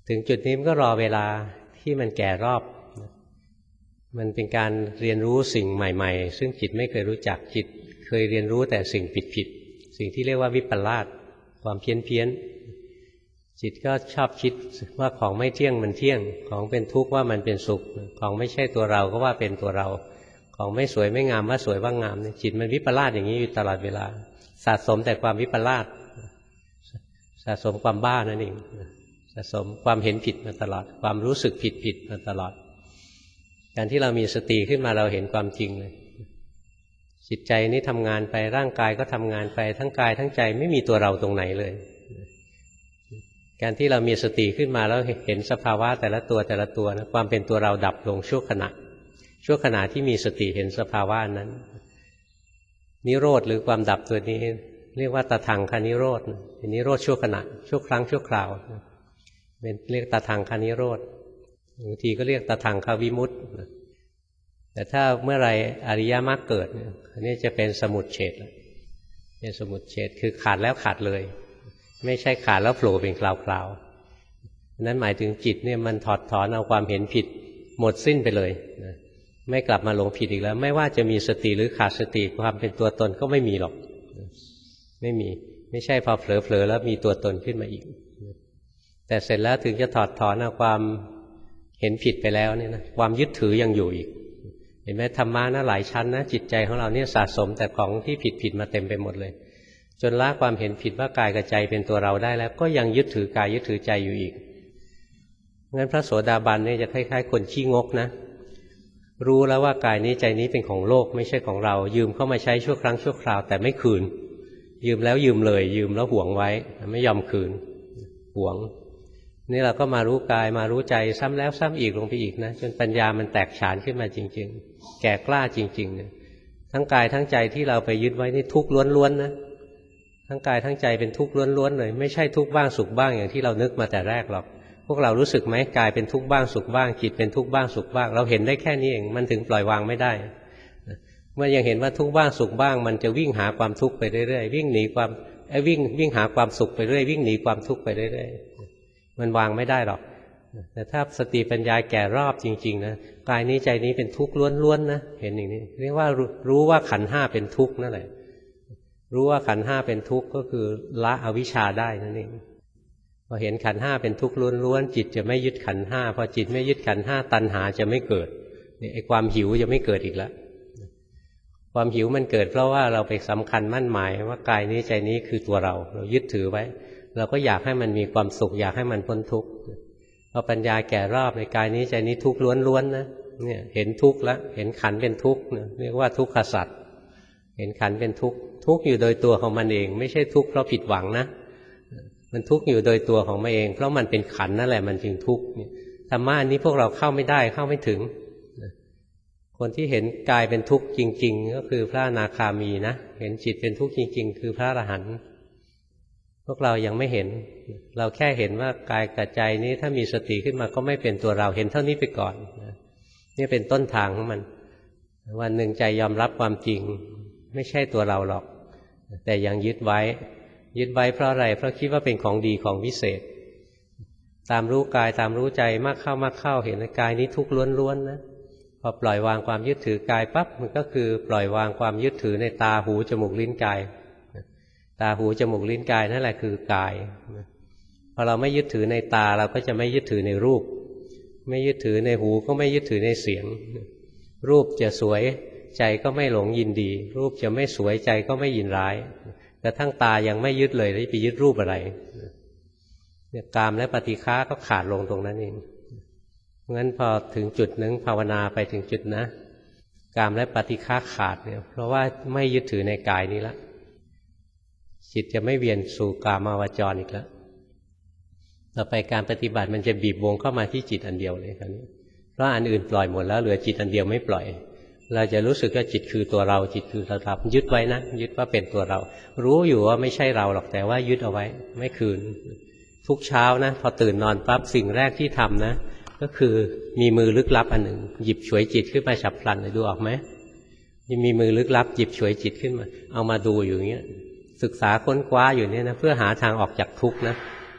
ถึงจุดนี้มันก็รอเวลาที่มันแก่รอบมันเป็นการเรียนรู้สิ่งใหม่ๆซึ่งจิตไม่เคยรู้จักจิตเคยเรียนรู้แต่สิ่งผิดๆสิ่งที่เรียกว่าวิปลาสความเพี้ยนเพี้ยนจิตก็ชอบคิดว่าของไม่เที่ยงมันเที่ยงของเป็นทุกข์ว่ามันเป็นสุขของไม่ใช่ตัวเราก็ว่าเป็นตัวเราของไม่สวยไม่งามว่าสวยว่างามจิตมันวิปลาสอย่างนี้อยู่ตลอดเวลาสะสมแต่ความวิปลาสสะสมความบ้านั่นเองสะสมความเห็นผิดมาตลอดความรู้สึกผิดผิดมาตลอดการที่เรามีสติขึ้นมาเราเห็นความจริงเลยจิตใจนี้ทำงานไปร่างกายก็ทำงานไปทั้งกายทั้งใจไม่มีตัวเราตรงไหนเลยการที่เรามีสติขึ้นมาแล้วเห็นสภาวะแต่ละตัวแต่ละตัวนะความเป็นตัวเราดับลงชั่วขณะชั่วขณะที่มีสติเห็นสภาวะนั้นนิโรธหรือความดับตัวนี้เรียกว่าตทังคนิโรธเป็นนิโรธชั่วขณะชั่วครั้งชั่วคราวเป็นเรียกตทังคนิโรธบางทีก็เรียกตทังควิมุตติแต่ถ้าเมื่อไรอริยมรรคเกิดอันนี้จะเป็นสมุจเฉทเป็นสมุจเฉทคือขาดแล้วขาดเลยไม่ใช่ขาดแล้วโผล่เป็นคราวๆนั้นหมายถึงจิตเนี่ยมันถอดถอนเอาความเห็นผิดหมดสิ้นไปเลยไม่กลับมาหลงผิดอีกแล้วไม่ว่าจะมีสติหรือขาดสติความเป็นตัวตนก็ไม่มีหรอกไม่มีไม่ใช่พอเผลอๆแล้วมีตัวตนขึ้นมาอีกแต่เสร็จแล้วถึงจะถอดถอนเอาความเห็นผิดไปแล้วเนี่ยนะความยึดถือยังอยู่อีกเห็นไหมธรรมะนะหลายชั้นนะจิตใจของเราเนี่ยสะสมแต่ของที่ผิดๆมาเต็มไปหมดเลยจนละความเห็นผิดว่ากายกับใจเป็นตัวเราได้แล้วก็ยังยึดถือกายยึดถือใจอยู่อีกงั้นพระโสดาบันเนี่ยจะคล้ายๆคนขี้งกนะรู้แล้วว่ากายนี้ใจนี้เป็นของโลกไม่ใช่ของเรายืมเข้ามาใช้ชั่วครั้งชั่วคราวแต่ไม่คืนยืมแล้วยืมเลยยืมแล้วหวงไว้ไม่ยอมคืนหวงนี่เราก็มารู้กายมารู้ใจซ้ำแล้วซ้ำอีกลงไปอีกนะจนปัญญามันแตกฉานขึ้นมาจริงๆแก่กล้าจริงๆเนี่ยทั้งกายทั้งใจที่เราไปยึดไว้นี่ทุกข์ล้วนๆนะทั้งกายทั้งใจเป็นทุกข์ล้วนๆเลยไม่ใช่ทุกข์บ้างสุขบ้างอย่างที่เรานึกมาแต่แรกหรอกพวกเรารู้สึกไหมกายเป็นทุกข์บ้างสุขบ้างจิตเป็นทุกข์บ้างสุขบ้างเราเห็นได้แค่นี้เองมันถึงปล่อยวางไม่ได้เมื่อยังเห็นว่าทุกข์บ้างสุขบ้างมันจะวิ่งหาความทุกข์ไปเรื่อยๆวิ่งหนีความไอ้วิ่งวิ่งหาความสุขไปเรื่อยวิ่งหนีความทุกข์ไปเรื่อยๆมันวางไม่ได้หรอกแต่ถ้าสติปัญญาแก่รอบจริงๆนะกายนี้ใจนี้เป็นทุกข์ล้วนๆนะเห็นอย่างนี้เรียกว่ารู้ว่าขันธ์ห้าเป็นทุกข์นั่นแหละรู้ว่าขันธ์ห้าเป็นทุกข์ก็คือละอวิชชาได้นั่นเองพอเห็นขันธ์ห้าเป็นทุกข์ล้วนๆจิตจะไม่ยึดขันธ์ห้าพอจิตไม่ยึดขันธ์ห้าตัณหาจะไม่เกิดไอ้ความหิวจะไม่เกิดอีกแล้วความหิวมันเกิดเพราะว่าเราไปสำคัญมั่นหมายว่ากายนี้ใจนี้คือตัวเราเรายึดถือไว้เราก็อยากให้มันมีความสุขอยากให้มันพ้นทุกข์พอปัญญาแก่รอบในกายนี้ใจนี้ทุกข์ล้วนๆนะเนี่ยเห็นทุกข์แล้วเห็นขันธ์เป็นทุกข์เรียกว่าทุกขสัจเห็นขันธ์เป็นทุกข์ทุกข์อยู่โดยตัวของมันเองไม่ใช่ทุกข์เพราะผิดหวังนะมันทุกข์อยู่โดยตัวของมันเองเพราะมันเป็นขันธ์นั่นแหละมันจึงทุกข์ธรรมะอันนี้พวกเราเข้าไม่ได้เข้าไม่ถึงคนที่เห็นกายเป็นทุกข์จริงๆก็คือพระอนาคามีนะเห็นจิตเป็นทุกข์จริงๆคือพระอรหันต์พวกเรายังไม่เห็นเราแค่เห็นว่ากายกับใจนี้ถ้ามีสติขึ้นมาก็ไม่เป็นตัวเราเห็นเท่านี้ไปก่อนนี่เป็นต้นทางของมันวันหนึ่งใจยอมรับความจริงไม่ใช่ตัวเราหรอกแต่ยังยึดไว้ยึดไว้เพราะอะไรเพราะคิดว่าเป็นของดีของวิเศษตามรู้กายตามรู้ใจมากเข้ามากเข้าเห็นกายนี้ทุกข์ล้วนๆนะพอปล่อยวางความยึดถือกายปั๊บมันก็คือปล่อยวางความยึดถือในตาหูจมูกลิ้นกายตาหูจมูกลิ้นกายนั่นแหละคือกายพอเราไม่ยึดถือในตาเราก็จะไม่ยึดถือในรูปไม่ยึดถือในหูก็ไม่ยึดถือในเสียงรูปจะสวยใจก็ไม่หลงยินดีรูปจะไม่สวยใจก็ไม่ยินร้ายกระทั่งตายังไม่ยึดเลยแล้วไปยึดรูปอะไรเนี่ยกามและปฏิฆาก็ขาดลงตรงนั้นเองงั้นพอถึงจุดหนึ่งภาวนาไปถึงจุดนะกามและปฏิฆาขาดเนี่ยเพราะว่าไม่ยึดถือในกายนี้ละจิตจะไม่เวียนสู่กามาวจรอีกแล้วต่อไปการปฏิบัติมันจะบีบวงเข้ามาที่จิตอันเดียวเลยคราวนี้เพราะอันอื่นปล่อยหมดแล้วเหลือจิตอันเดียวไม่ปล่อยเราจะรู้สึกว่าจิตคือตัวเราจิตคือเราทำยึดไว้นะยึดว่าเป็นตัวเรารู้อยู่ว่าไม่ใช่เราหรอกแต่ว่ายึดเอาไว้ไม่คืนทุกเช้านะพอตื่นนอนปั๊บสิ่งแรกที่ทำนะก็คือมีมือลึกลับอันหนึ่งหยิบฉวยจิตขึ้นมาฉับพลันดูออกไหมมีมือลึกลับหยิบฉวยจิตขึ้นมาเอามาดูอยู่อย่างเงี้ยศึกษาค้นคว้าอยู่เนี่ยนะเพื่อหาทางออกจากทุกข์นะ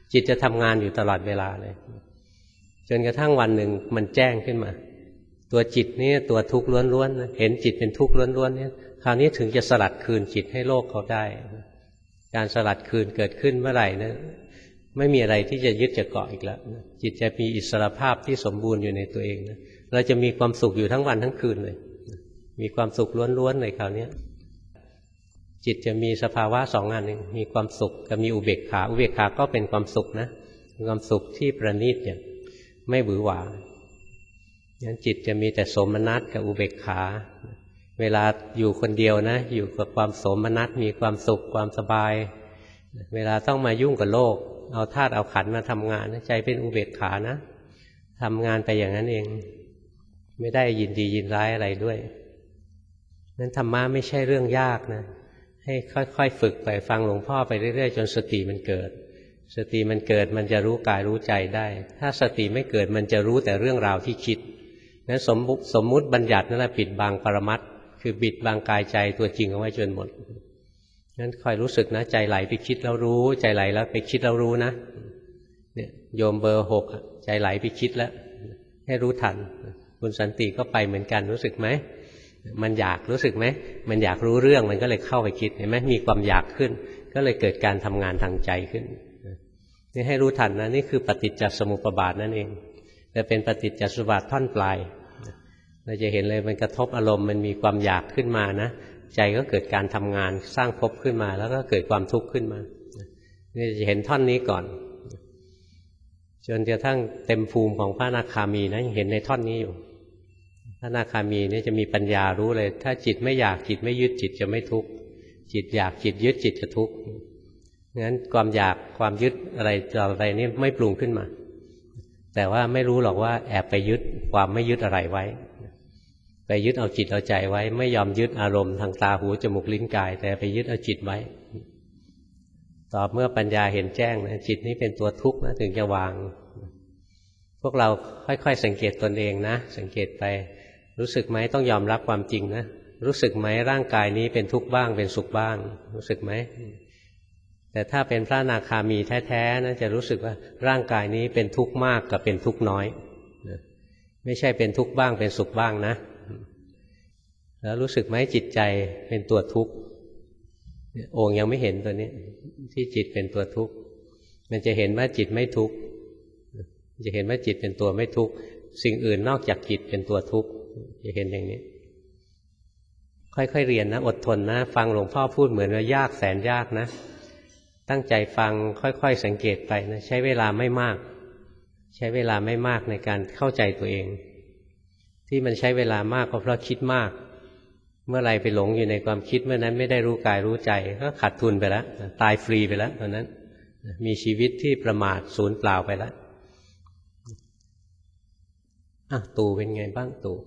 จิตจะทำงานอยู่ตลอดเวลาเลยจนกระทั่งวันหนึ่งมันแจ้งขึ้นมาตัวจิตนี่ตัวทุกข์ล้วนๆเห็นจิตเป็นทุกข์ล้วนๆเนี่ยคราวนี้ถึงจะสลัดคืนจิตให้โลกเขาได้การสลัดคืนเกิดขึ้นเมื่อไหร่นะไม่มีอะไรที่จะยึดจะเกาะอีกแล้วจิตจะมีอิสรภาพที่สมบูรณ์อยู่ในตัวเองนะเราจะมีความสุขอยู่ทั้งวันทั้งคืนเลยมีความสุขล้วนๆเลยคราวนี้จิตจะมีสภาวะสองอันหนึ่งมีความสุขกับมีอุเบกขาอุเบกขาก็เป็นความสุขนะความสุขที่ประณีตอย่างไม่หวือหวางั้นจิตจะมีแต่โสมนัสกับอุเบกขาเวลาอยู่คนเดียวนะอยู่กับความโสมนัสมีความสุขความสบายเวลาต้องมายุ่งกับโลกเอาธาตุเอาขันธ์มาทำงานใจเป็นอุเบกขานะทำงานไปอย่างนั้นเองไม่ได้ยินดียินร้ายอะไรด้วยนั้นธรรมะไม่ใช่เรื่องยากนะให้ค่อยๆฝึกไปฟังหลวงพ่อไปเรื่อยๆจนสติมันเกิดสติมันเกิดมันจะรู้กายรู้ใจได้ถ้าสติไม่เกิดมันจะรู้แต่เรื่องราวที่คิดนั้นสมมุติสมมุติบัญญัตินั่นแหละปิดบังปรมัตถ์คือบิดบังกายใจตัวจริงเอาไว้จนหมดนั้นคอยรู้สึกนะใจไหลไปคิดแล้วรู้ใจไหลแล้วไปคิดแล้วรู้นะเนี่ยโยมเบอร์หกใจไหลไปคิดแล้วให้รู้ทันคุณสันติก็ไปเหมือนกันรู้สึกไหมมันอยากรู้สึกไหมมันอยากรู้เรื่องมันก็เลยเข้าไปคิดเห็นไหมมีความอยากขึ้นก็เลยเกิดการทำงานทางใจขึ้นนี่ให้รู้ทันนะนี่คือปฏิจจสมุปบาทนั่นเองแต่เป็นปฏิจจสมุปบาทท่อนปลายเราจะเห็นเลยมันกระทบอารมณ์มันมีความอยากขึ้นมานะใจก็เกิดการทำงานสร้างภพขึ้นมาแล้วก็เกิดความทุกข์ขึ้นมานี่จะเห็นท่อนนี้ก่อนจนกระทั่งเต็มภูมิของพระอนาคามีนะยังเห็นในท่อนนี้อยู่พระอนาคามีนี่จะมีปัญญารู้เลยถ้าจิตไม่อยากจิตไม่ยึดจิตจะไม่ทุกข์จิตอยากจิตยึดจิตจะทุกข์งั้นความอยากความยึดอะไรต่ออะไรนี่ไม่ปรุงขึ้นมาแต่ว่าไม่รู้หรอกว่าแอบไปยึดความไม่ยึดอะไรไว้ไปยึดเอาจิตเอาใจไว้ไม่ยอมยึดอารมณ์ทางตาหูจมูกลิ้นกายแต่ไปยึดเอาจิตไว้ต่อเมื่อปัญญาเห็นแจ้งนะจิตนี้เป็นตัวทุกข์นะถึงจะวางพวกเราค่อยๆสังเกตตนเองนะสังเกตไปรู้สึกไหมต้องยอมรับความจริงนะรู้สึกไหมร่างกายนี้เป็นทุกข์บ้างเป็นสุขบ้างรู้สึกไหมแต่ถ้าเป็นพระอนาคามีแท้ๆนะจะรู้สึกว่าร่างกายนี้เป็นทุกข์มากกับเป็นทุกข์น้อยไม่ใช่เป็นทุกข์บ้างเป็นสุขบ้างนะแล้วรู้สึกไหมจิตใจเป็นตัวทุกข์โอ่งยังไม่เห็นตัวนี้ที่จิตเป็นตัวทุกข์มันจะเห็นว่าจิตไม่ทุกข์จะเห็นว่าจิตเป็นตัวไม่ทุกข์สิ่งอื่นนอกจากจิตเป็นตัวทุกข์จะเห็นอย่างนี้ค่อยๆเรียนนะอดทนนะฟังหลวงพ่อพูดเหมือนว่ายากแสนยากนะตั้งใจฟังค่อยๆสังเกตไปนะใช้เวลาไม่มากใช้เวลาไม่มากในการเข้าใจตัวเองที่มันใช้เวลามากก็เพราะคิดมากเมื่อไรไปหลงอยู่ในความคิดเมื่อนั้นไม่ได้รู้กายรู้ใจก็ขาดทุนไปแล้วตายฟรีไปแล้วตอนนั้นมีชีวิตที่ประมาทสูญเปล่าไปแล้วอ่ะตู่เป็นไงบ้างตู่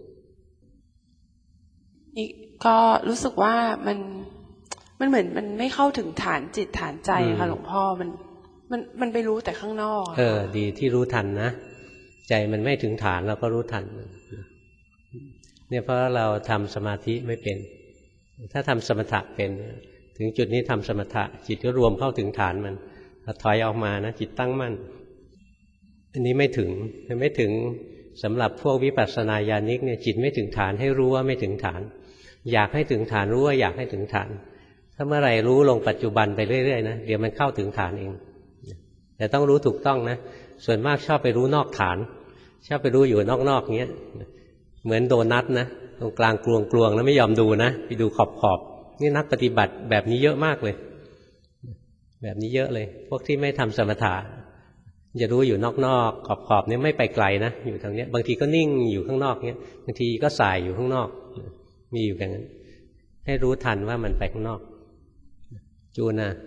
นี่ก็รู้สึกว่ามันมันเหมือนมันไม่เข้าถึงฐานจิตฐานใจค่ะหลวงพ่อมันมันมันไปรู้แต่ข้างนอกเออดีที่รู้ทันนะใจมันไม่ถึงฐานเราก็รู้ทันเนี่ยเพราะเราทำสมาธิไม่เป็นถ้าทำสมถะเป็นถึงจุดนี้ทำสมถะจิตก็รวมเข้าถึงฐานมันถอยออกมานะจิตตั้งมั่นอันนี้ไม่ถึงไม่ถึงสำหรับพวกวิปัสสนาญาณิกเนี่ยจิตไม่ถึงฐานให้รู้ว่าไม่ถึงฐานอยากให้ถึงฐานรู้ว่าอยากให้ถึงฐานถ้าเมื่อไหร่รู้ลงปัจจุบันไปเรื่อยๆนะเดี๋ยวมันเข้าถึงฐานเองแต่ต้องรู้ถูกต้องนะส่วนมากชอบไปรู้นอกฐานชอบไปรู้อยู่นอกๆเงี้ยเหมือนโดนัทนะตรงกลางกลวงๆแล้วไม่ยอมดูนะไปดูขอบๆนี่นักปฏิบัติแบบนี้เยอะมากเลยแบบนี้เยอะเลยพวกที่ไม่ทำสมถะจะรู้อยู่นอกๆขอบๆนี่ไม่ไปไกลนะอยู่ทางเนี้ยบางทีก็นิ่งอยู่ข้างนอกเนี้ยบางทีก็สายอยู่ข้างนอกมีอยู่อย่างนั้นให้รู้ทันว่ามันไปข้างนอกจูนนะ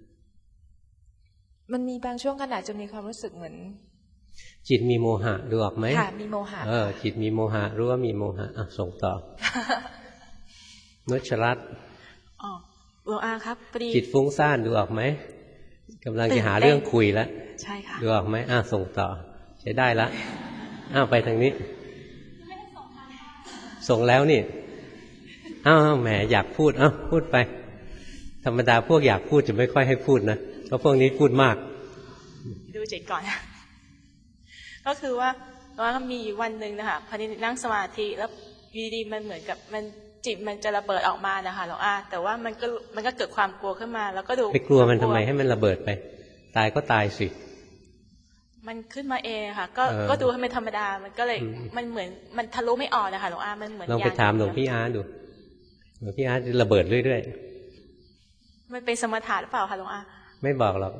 มันมีบางช่วงขณะจะมีความรู้สึกเหมือนจิตมีโมหะดูออกไหมค่ะมีโมหะเออจิตมีโมหะรู้ว่ามีโมหะอ่ะส่งต่อนุชรัตน์อ๋อหลวงอาครับพอดีจิตฟุ้งซ่านดูออกไหมกำลังจะหาเรื่องคุยแล้วใช่ค่ะดูออกไหมอ่ะส่งต่อใช้ได้ละอ้าวไปทางนี้ส่งแล้วนี่อ้าวแหมอยากพูดอ้าวพูดไปธรรมดาพวกอยากพูดจะไม่ค่อยให้พูดนะเพราะพวกนี้พูดมากจิตก่อน ก็คือว่าว่ามีวันหนึ่งนะคะพอดีนั่งสมาธิแล้วดีๆมันเหมือนกับมันจิตมันจะระเบิดออกมานะคะหลวงอาแต่ว่ามันก็มันก็เกิดความกลัวขึ้นมาแล้วก็ดูไปกลัวมันทำไมให้มันระเบิดไปตายก็ตายสิมันขึ้นมาเองค่ะก็ก็ดูให้มันธรรมดามันก็เลยมันเหมือนมันทะลุไม่ออกนะคะหลวงอามันเหมือนลองไปถามหลวงพี่อาร์ดูหลวงพี่อาร์จะระเบิดเรื่อยๆมันเป็นสมถะหรือเปล่าคะหลวงอาไม่บอกหรอก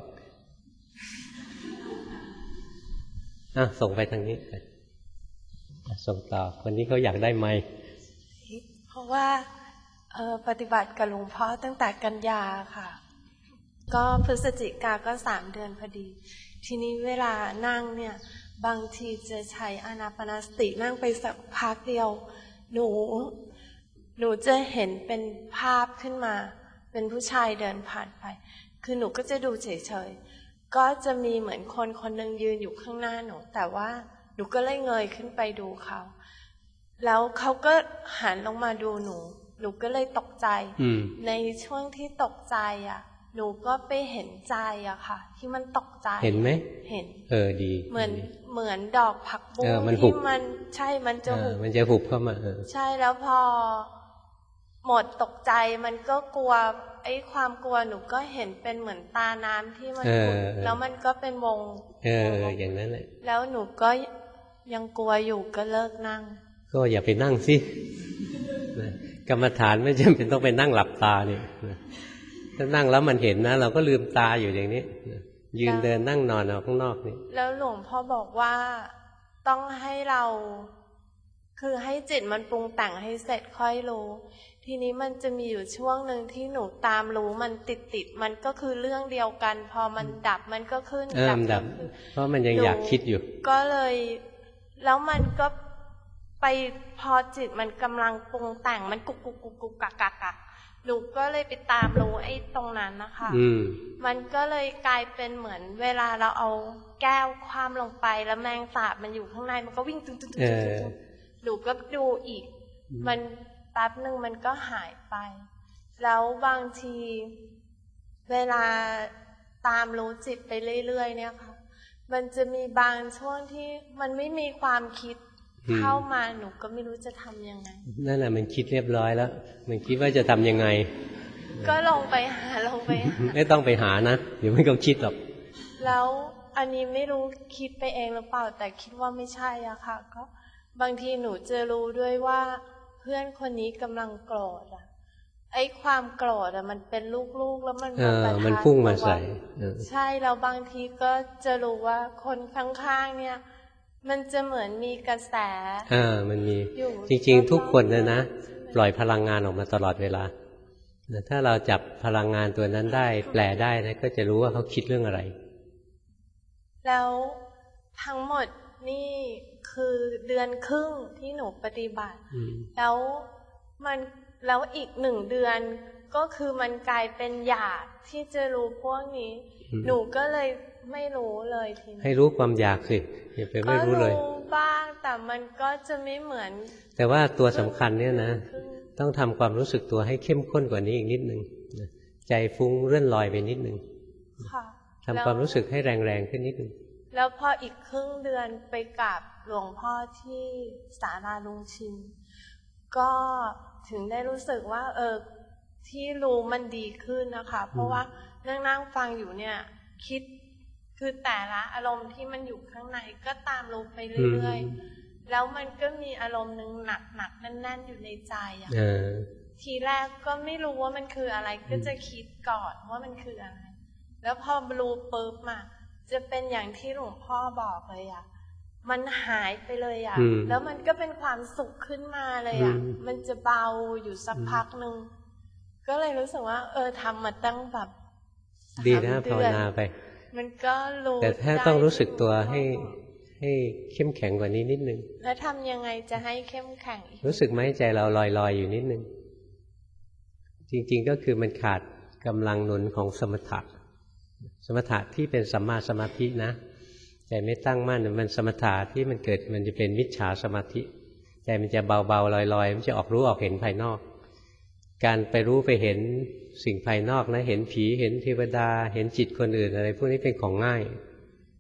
อ่ะส่งไปทางนี้ส่งต่อคนนี้เขาอยากได้ไมค์เพราะว่าปฏิบัติกับหลวงพ่อตั้งแต่กันยาค่ะก็พฤศจิกาก็สามเดือนพอดีทีนี้เวลานั่งเนี่ยบางทีจะใช้อานาปานสตินั่งไปสักพักเดียวหนูหนูจะเห็นเป็นภาพขึ้นมาเป็นผู้ชายเดินผ่านไปคือหนูก็จะดูเฉยๆก็จะมีเหมือนคนคนหนึ่งยืนอยู่ข้างหน้าหนูแต่ว่าหนูก็เลยเงยขึ้นไปดูเขาแล้วเขาก็หันลงมาดูหนูหนูก็เลยตกใจในช่วงที่ตกใจอ่ะหนูก็ไปเห็นใจอะค่ะที่มันตกใจเห็นไหมเห็นเออดีเหมือนเหมือนดอกผักบุ้งที่มันใช่มันจะหุบมันจะหุบเข้ามาเออใช่แล้วพอหมดตกใจมันก็กลัวไอ้ความกลัวหนูก็เห็นเป็นเหมือนตาน้ำที่มันขุ่นแล้วมันก็เป็นวงเอออย่างนั้นแหละแล้วหนูก็ยังกลัวอยู่ก็เลิกนั่งก็อย่าไปนั่งสิกรรมฐานไม่จำเป็นต้องไปนั่งหลับตานี่ถ้านั่งแล้วมันเห็นนะเราก็ลืมตาอยู่อย่างนี้ยืนเดินนั่งนอนเอาข้างนอกนี่แล้วหลวงพ่อบอกว่าต้องให้เราคือให้จิตมันปรุงแต่งให้เสร็จค่อยรู้ทีนี้มันจะมีอยู่ช่วงหนึ่งที่หนูตามรู้มันติดติดมันก็คือเรื่องเดียวกันพอมันดับมันก็ขึ้นดับดับเพราะมันยังอยากคิดอยู่ก็เลยแล้วมันก็ไปพอจิตมันกำลังปรุงแต่งมันกุกกุกกุกกุกกักกักกักหนูก็เลยไปตามรู้ไอ้ตรงนั้นนะคะมันก็เลยกลายเป็นเหมือนเวลาเราเอาแก้วคว่ำลงไปแล้วแมงสาบมันอยู่ข้างในมันก็วิ่งตึ้งตึ้งตึ้งตึ้งหนูก็ดูอีกมันแป๊บหนึ่งมันก็หายไปแล้วบางทีเวลาตามรู้จิตไปเรื่อยๆเนี่ยค่ะมันจะมีบางช่วงที่มันไม่มีความคิดเข้ามาหนูก็ไม่รู้จะทำยังไงนั่นแหละมันคิดเรียบร้อยแล้วมันคิดว่าจะทำยังไงก็ลงไปหาลงไปหาไม่ต้องไปหานะเดี๋ยวไม่ต้องคิดหรอกแล้วอันนี้ไม่รู้คิดไปเองหรือเปล่าแต่คิดว่าไม่ใช่อะค่ะก็บางทีหนูจะรู้ด้วยว่าเพื่อนคนนี้กำลังโกรธอะไอ้ความโกรธอะมันเป็นลูกๆแล้วมันมาปะทะมันพุ่งมาใส่ใช่แล้วบางทีก็จะรู้ว่าคนข้างๆเนี่ยมันจะเหมือนมีกระแสอ่ามันมีจริงๆทุกคนนะนะปล่อยพลังงานออกมาตลอดเวลาถ้าเราจับพลังงานตัวนั้นได้แปลได้นะก็จะรู้ว่าเขาคิดเรื่องอะไรแล้วทั้งหมดนี่คือเดือนครึ่งที่หนูปฏิบัติแล้วมันแล้วอีกหนึ่งเดือนก็คือมันกลายเป็นหยาดที่จะรู้พวกนี้หนูก็เลยไม่รู้เลยทีนี้ให้รู้ความอยากสิอย่าไปไม่รู้เลยก็รู้บ้างแต่มันก็จะไม่เหมือนแต่ว่าตัวสำคัญเนี่ยนะต้องทำความรู้สึกตัวให้เข้มข้นกว่านี้อีกนิดนึงใจฟุ้งเรื่อนลอยไปนิดนึงทำความรู้สึกให้แรงๆขึ้นนิดนึงแล้วพออีกครึ่งเดือนไปกราบหลวงพ่อที่ศาลาลุงชินก็ถึงได้รู้สึกว่าเออที่รู้มันดีขึ้นนะคะเพราะว่านั่งนั่งฟังอยู่เนี่ยคิดคือแต่ละอารมณ์ที่มันอยู่ข้างในก็ตามรู้ไปเรื่อยๆแล้วมันก็มีอารมณ์หนึ่งหนักหนักแน่นๆอยู่ในใจอ่ะทีแรกก็ไม่รู้ว่ามันคืออะไรก็จะคิดก่อนว่ามันคืออะไรแล้วพอรู้ปุ๊บมาจะเป็นอย่างที่หลวงพ่อบอกเลยอ่ะมันหายไปเลยอ่ะแล้วมันก็เป็นความสุขขึ้นมาเลยอ่ะมันจะเบาอยู่สักพักนึงก็เลยรู้สึกว่าเออทำมาตั้งแบบดีนะภาวนาไปมันก็รู้แต่ถ้าต้องรู้สึกตัวให้ให้เข้มแข็งกว่านี้นิดนึงแล้วทำยังไงจะให้เข้มแข็งอีกรู้สึกไหมใจเราลอยๆอยู่นิดนึงจริงๆก็คือมันขาดกำลังหนุนของสมถะสมถะที่เป็นสัมมาสมาธินะใจไม่ตั้งมั่นมันสมถะที่มันเกิดมันจะเป็นมิจฉาสมาธิใจมันจะเบาๆลอยๆมันจะออกรู้ออกเห็นภายนอกการไปรู้ไปเห็นสิ่งภายนอกนะเห็นผีเห็นเทวดาเห็นจิตคนอื่นอะไรพวกนี้เป็นของง่าย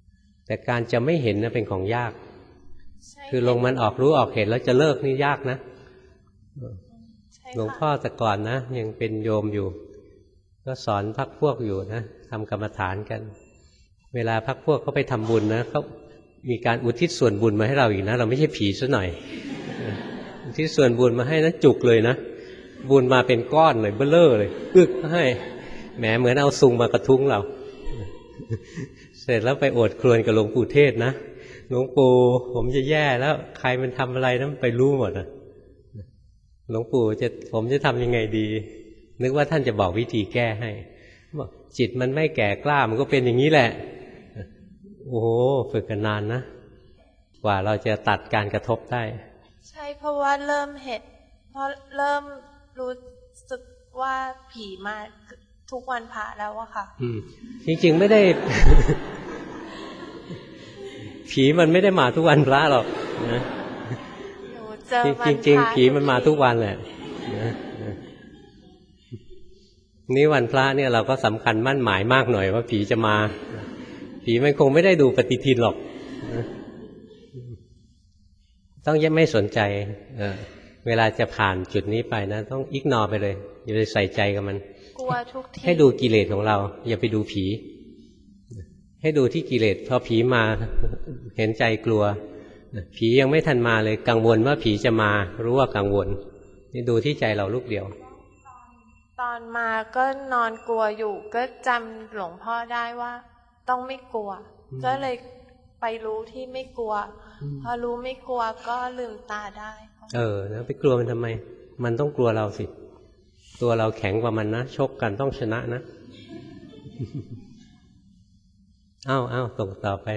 แต่การจะไม่เห็นนะเป็นของยากใช่คือลงมันออกรู้ออกเห็นแล้วจะเลิกนี่ยากนะใช่หลวงค่ะพ่อแต่ก่อนนะยังเป็นโยมอยู่ ก็สอนพรรคพวกอยู่นะทำกรรมฐานกัน เวลาพรรคพวกเขาไปทำบุญนะเขามีการอุทิศส่วนบุญมาให้เราอีกนะเราไม่ใช่ผีซะหน่อยอุทิศส่วนบุญมาให้นะจุกเลยนะบุญมาเป็นก้อนเลยเบ้อเร่อเลยอึกให้แหมเหมือนเอาซุงมากระทุ้งเรา เสร็จแล้วไปโอดครวญกับหลวงปู่เทศนะหลวงปู่ผมจะแย่แล้วใครมันทำอะไรนะมันไปรู้หมดนะหลวงปู่จะผมจะทำยังไงดีนึกว่าท่านจะบอกวิธีแก้ให้บอกจิตมันไม่แก่กล้ามันก็เป็นอย่างนี้แหละโอ้โหฝึกกันนานนะกว่าเราจะตัดการกระทบได้ใช่เพราะว่าเริ่มเห็นเพราะเริ่มรู้สึกว่าผีมาทุกวันพระแล้วอะค่ะอืมจริงๆไม่ได้ ผีมันไม่ได้มาทุกวันพระหรอกนะหนูเจอวันพระจริงๆผีมันมาทุกวันแหละนะนี่วันพระเนี่ยเราก็สำคัญมั่นหมายมากหน่อยว่าผีจะมาผีมันคงไม่ได้ดูปฏิทินหรอกต้องยังไม่สนใจเออเวลาจะผ่านจุดนี้ไปนะต้องอิกนอร์ไปเลยอย่าไปใส่ใจกับมันกลัวทุกทีให้ดูกิเลสของเราอย่าไปดูผีให้ดูที่กิเลสพอผีมาเห็นใจกลัวผียังไม่ทันมาเลยกังวลว่าผีจะมารู้ว่ากังวลนี่ดูที่ใจเราลูกเดียวตอนมาก็นอนกลัวอยู่ก็จำหลวงพ่อได้ว่าต้องไม่กลัวก็เลยไปรู้ที่ไม่กลัวพอรู้ไม่กลัวก็ลืมตาได้เออแล้วไปกลัวมันทำไมมันต้องกลัวเราสิตัวเราแข็งกว่ามันนะชกกันต้องชนะนะ อ้าวอ้าวตกต่อไป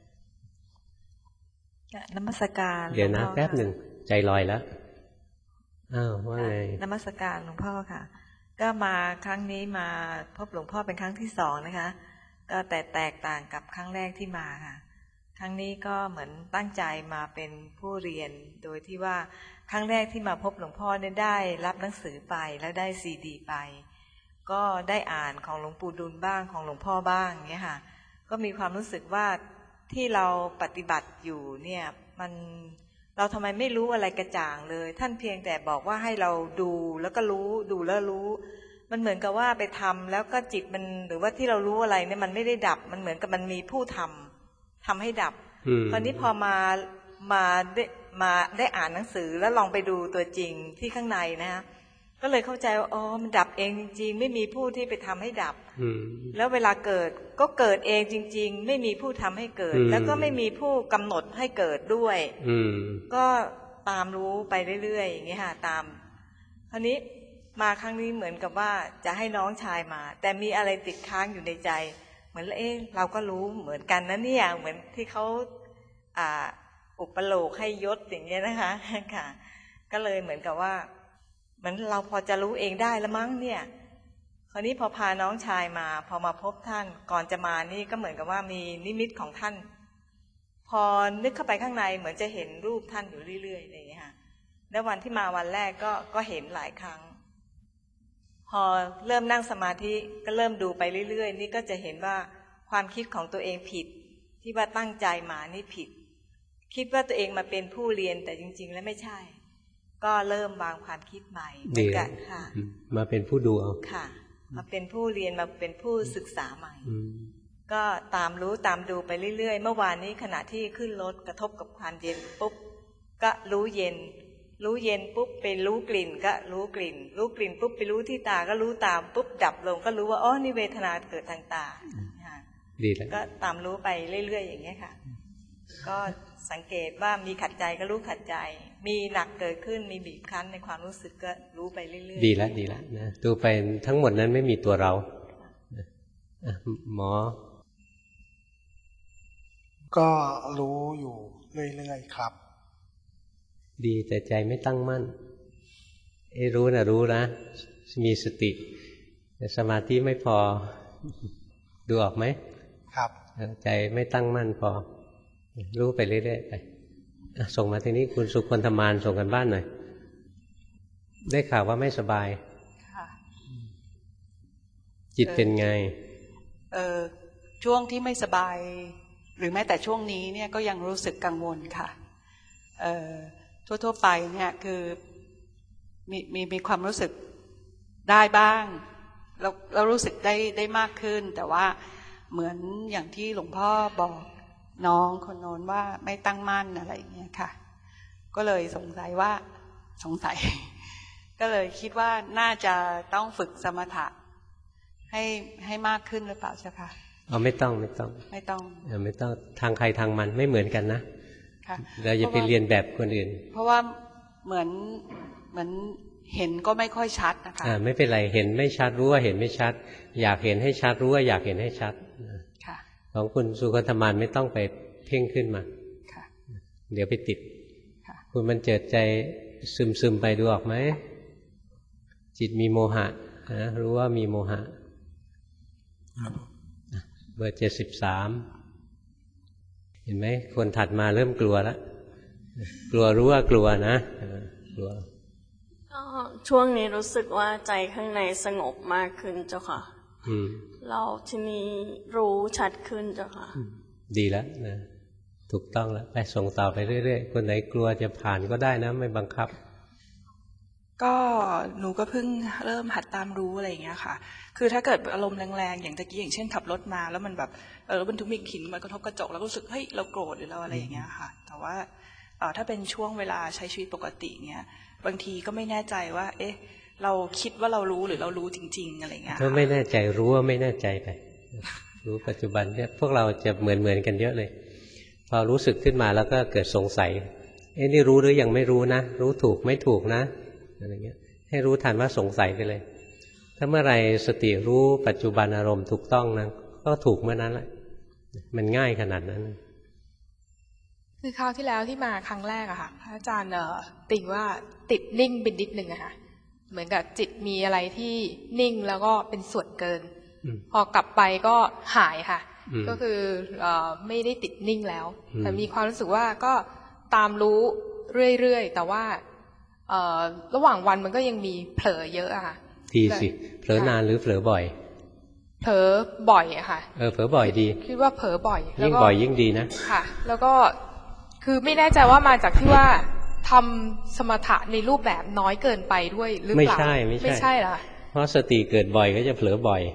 นมัสการเดี๋ยวนะแป๊บหนึ่งใจลอยแล้วอ้าวว่าไงนมัสการหลวงพ่อค่ะก็มาครั้งนี้มาพบหลวงพ่อเป็นครั้งที่สองนะคะก็แต่แตกต่างกับครั้งแรกที่มาค่ะครั้งนี้ก็เหมือนตั้งใจมาเป็นผู้เรียนโดยที่ว่าครั้งแรกที่มาพบหลวงพ่อเนี่ยได้รับหนังสือไปแล้วได้ซีดีไปก็ได้อ่านของหลวงปู่ดุลบ้างของหลวงพ่อบ้างเงี้ยค่ะก็มีความรู้สึกว่าที่เราปฏิบัติอยู่เนี่ยมันเราทำไมไม่รู้อะไรกระจ่างเลยท่านเพียงแต่บอกว่าให้เราดูแล้วก็รู้ดูแล้วรู้มันเหมือนกับว่าไปทำแล้วก็จิตมันหรือว่าที่เรารู้อะไรเนี่ยมันไม่ได้ดับมันเหมือนกับมันมีผู้ทำทำให้ดับคราวนี้พอมามาได้มาได้อ่านหนังสือแล้วลองไปดูตัวจริงที่ข้างในนะฮะก็เลยเข้าใจว่าอ๋อมันดับเองจริงๆไม่มีผู้ที่ไปทำให้ดับแล้วเวลาเกิดก็เกิดเองจริงๆไม่มีผู้ทำให้เกิดแล้วก็ไม่มีผู้กำหนดให้เกิดด้วยก็ตามรู้ไปเรื่อยๆอย่างเงี้ยค่ะตามคราวนี้มาครั้งนี้เหมือนกับว่าจะให้น้องชายมาแต่มีอะไรติดค้างอยู่ในใจเหมือนเอ๊ะเราก็รู้เหมือนกันนะเนี่ยเหมือนที่เขาอ่าอุปโลกให้ยศอย่างเงี้ยนะคะค่ะก็เลยเหมือนกับว่าเหมือนเราพอจะรู้เองได้แล้วมั้งเนี่ยคราวนี้พอพาน้องชายมาพอมาพบท่านก่อนจะมานี่ก็เหมือนกับว่ามีนิมิตของท่านพอนึกเข้าไปข้างในเหมือนจะเห็นรูปท่านอยู่เรื่อยๆอะไรอย่างเงี้ยค่ะแล้ววันที่มาวันแรกก็ก็เห็นหลายครั้งพอเริ่มนั่งสมาธิก็เริ่มดูไปเรื่อยๆนี่ก็จะเห็นว่าความคิดของตัวเองผิดที่ว่าตั้งใจมานี่ผิดคิดว่าตัวเองมาเป็นผู้เรียนแต่จริงๆแล้วไม่ใช่ก็เริ่มวางความคิดใหม่เหมือนกันค่ะมาเป็นผู้ดูเอาค่ะมาเป็นผู้เรียนมาเป็นผู้ศึกษาใหม่ก็ตามรู้ตามดูไปเรื่อยๆเมื่อวานนี้ขณะที่ขึ้นรถกระทบกับความเย็นปุ๊บก็รู้เย็นรู้เย็นปุ๊บไปรู้กลิ่นก็รู้กลิ่นรู้กลิ่นปุ๊บไปรู้ที่ตาก็รู้ตามปุ๊บดับลงก็รู้ว่าอ๋อนี่เวทนาเกิดทางตาดีแล้วก็ตามรู้ไปเรื่อยๆอย่างเงี้ยค่ะก็สังเกตว่ามีขัดใจก็รู้ขัดใจมีหนักเกิดขึ้นมีบีบคั้นในความรู้สึกก็รู้ไปเรื่อยๆดีแล้วดีแล้วนะดูไปทั้งหมดนั้นไม่มีตัวเราหมอก็รู้อยู่เรื่อยๆครับดีแต่ใจไม่ตั้งมั่นไอ้รู้นะรู้นะมีสติแต่สมาธิไม่พอดูออกไหมครับใจไม่ตั้งมั่นพอรู้ไปเรื่อยๆไปส่งมาทีนี้คุณสุคนธมานส่งกันบ้านหน่อยได้ข่าวว่าไม่สบายค่ะจิตเป็นไงเออช่วงที่ไม่สบายหรือแม้แต่ช่วงนี้เนี่ยก็ยังรู้สึกกังวลค่ะเอ่อทั่วๆไปเนี่ยคือมีมีมีความรู้สึกได้บ้างเราเรารู้สึกได้ได้มากขึ้นแต่ว่าเหมือนอย่างที่หลวงพ่อบอกน้องคนโน้นว่าไม่ตั้งมั่นอะไรอย่างเงี้ยค่ะก็เลยสงสัยว่าสงสัย ก็เลยคิดว่าน่าจะต้องฝึกสมถะให้ให้มากขึ้นหรือเปล่าเจ้าค่ะเอาไม่ต้องไม่ต้องไม่ต้องเออไม่ต้องทางใครทางมันไม่เหมือนกันนะค่ะเราอย่าไปเรียนแบบคนอื่นเพราะว่าเหมือนเหมือนเห็นก็ไม่ค่อยชัดนะคะอ่าไม่เป็นไรเห็นไม่ชัดรู้ว่าเห็นไม่ชัดอยากเห็นให้ชัดรู้ว่าอยากเห็นให้ชัดค่ะของคุณสุขธรรมานไม่ต้องไปเพ่งขึ้นมาค่ะเดี๋ยวไปติดค่ะคุณมันเจิดใจซึมซึมไปดูออกไหมจิตมีโมหะนะรู้ว่ามีโมหะเบอร์เจ็ดสิบสามเห็นไหมคนถัดมาเริ่มกลัวแล้วกลัวรู้ว่ากลัวนะกลัวช่วงนี้รู้สึกว่าใจข้างในสงบมากขึ้นเจ้าค่ะเราทีนี้รู้ชัดขึ้นเจ้าค่ะดีแล้วนะถูกต้องแล้วไปส่งต่อไปเรื่อยๆคนไหนกลัวจะผ่านก็ได้นะไม่บังคับก็หนูก็เพิ่งเริ่มหัดตามรู้อะไรอย่างเงี้ยค่ะคือถ้าเกิดอารมณ์แรงๆอย่างตะกี้อย่างเช่นขับรถมาแล้วมันแบบเออรถบรรทุกมีหินมันกระทบกระจกแล้วก็รู้สึกเฮ้ยเราโกรธหรือเราอะไรอย่างเงี้ยค่ะแต่ว่าถ้าเป็นช่วงเวลาใช้ชีวิตปกติเนี้ยบางทีก็ไม่แน่ใจว่าเอ๊ะเราคิดว่าเรารู้หรือเรารู้จริงๆอะไรเงี้ยถ้าไม่แน่ใจรู้ว่าไม่แน่ใจไปรู้ปัจจุบันเนี่ยพวกเราจะเหมือนเหมือนกันเยอะเลยพอรู้สึกขึ้นมาแล้วก็เกิดสงสัยเอ๊ะนี่รู้หรือยังไม่รู้นะรู้ถูกไม่ถูกนะอะไรเงี้ยให้รู้ทันว่าสงสัยไปเลยถ้าเมื่อไรสติรู้ปัจจุบันอารมณ์ถูกต้องนะก็ถูกเมื่อนั้นแหละมันง่ายขนาดนั้นคือคราวที่แล้วที่มาครั้งแรกอะค่ะพระอาจารย์ติ่งว่าติดนิ่งเป็นนิดนึงอะค่ะเหมือนกับจิตมีอะไรที่นิ่งแล้วก็เป็นส่วนเกินพอกลับไปก็หายค่ะก็คือไม่ได้ติดนิ่งแล้วแต่มีความรู้สึกว่าก็ตามรู้เรื่อยๆแต่ว่าระหว่างวันมันก็ยังมีเผลอเยอะอะค่ะดีสิเผลอนานหรือเผลอบ่อยเผลอบ่อยอะค่ะเออเผลอบ่อยดีคิดว่าเผลอบ่อยยิ่งบ่อยยิ่งดีนะค่ะแล้วก็คือไม่แน่ใจว่ามาจากที่ว่าทำสมถะในรูปแบบน้อยเกินไปด้วยหรือเปล่าไม่ใช่ไม่ใช่ไม่ใช่หรอเพราะสติเกิดบ่อยก็จะเผลอบ่อย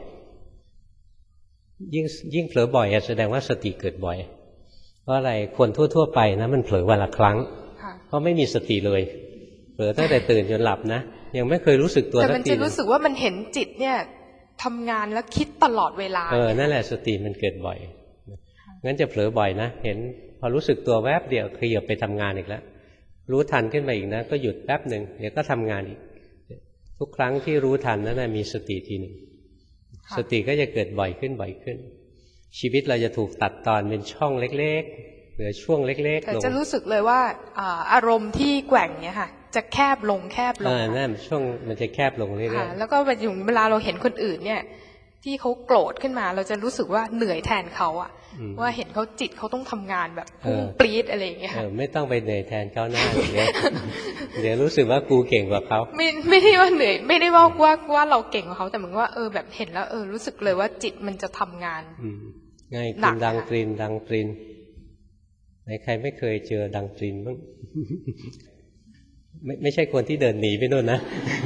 ยิ่งยิ่งเผลอบ่อยแสดงว่าสติเกิดบ่อยเพราะอะไรคนทั่วๆไปนะมันเผลอวันละครั้งเพราะไม่มีสติเลยเผลอตั้งแต่ตื่นจนหลับนะยังไม่เคยรู้สึกตัวแต่มันจะรู้สึกว่ามันเห็นจิตเนี่ยทำงานแล้วคิดตลอดเวลาเออนั่นแหละสติมันเกิดบ่อยงั้นจะเผลอบ่อยนะเห็นพอรู้สึกตัวแวบเดียวขยับไปทำงานอีกแล้วรู้ทันขึ้นมาอีกนะก็หยุดแป๊บหนึ่งเดี๋ยวก็ทำงานอีกทุกครั้งที่รู้ทันนั้นมีสติทีหนึ่งสติก็จะเกิดบ่อยขึ้นบ่อยขึ้นชีวิตเราจะถูกตัดตอนเป็นช่องเล็กๆเหลือช่วงเล็กๆลงจะรู้สึกเลยว่าอารมณ์ที่แกว่งเนี่ยค่ะจะแคบลงแคบลงนั่นช่วงมันจะแคบลงเรื่อยๆแล้วก็อย่างเวลาเราเห็นคนอื่นเนี่ยที่เขาโกรธขึ้นมาเราจะรู้สึกว่าเหนื่อยแทนเขาอะว่าเห็นเขาจิตเขาต้องทำงานแบบพุ่งปรี๊ดอะไรอย่างเงี้ยไม่ต้องไปเหนื่อยแทนเขาหน้าเดี๋ยวเดี๋ยวรู้สึกว่ากูเก่งกว่าเขาไม่ไม่ได้ว่าเหนื่อยไม่ได้ว่าว่าว่าเราเก่งกว่าเขาแต่เหมือนว่าเออแบบเห็นแล้วเออรู้สึกเลยว่าจิตมันจะทำงานง่ายกินดังปรินดังปรินไหนใครไม่เคยเจอดังปรินบ้างไม่ไม่ใช่คนที่เดินหนีไปโน่นนะ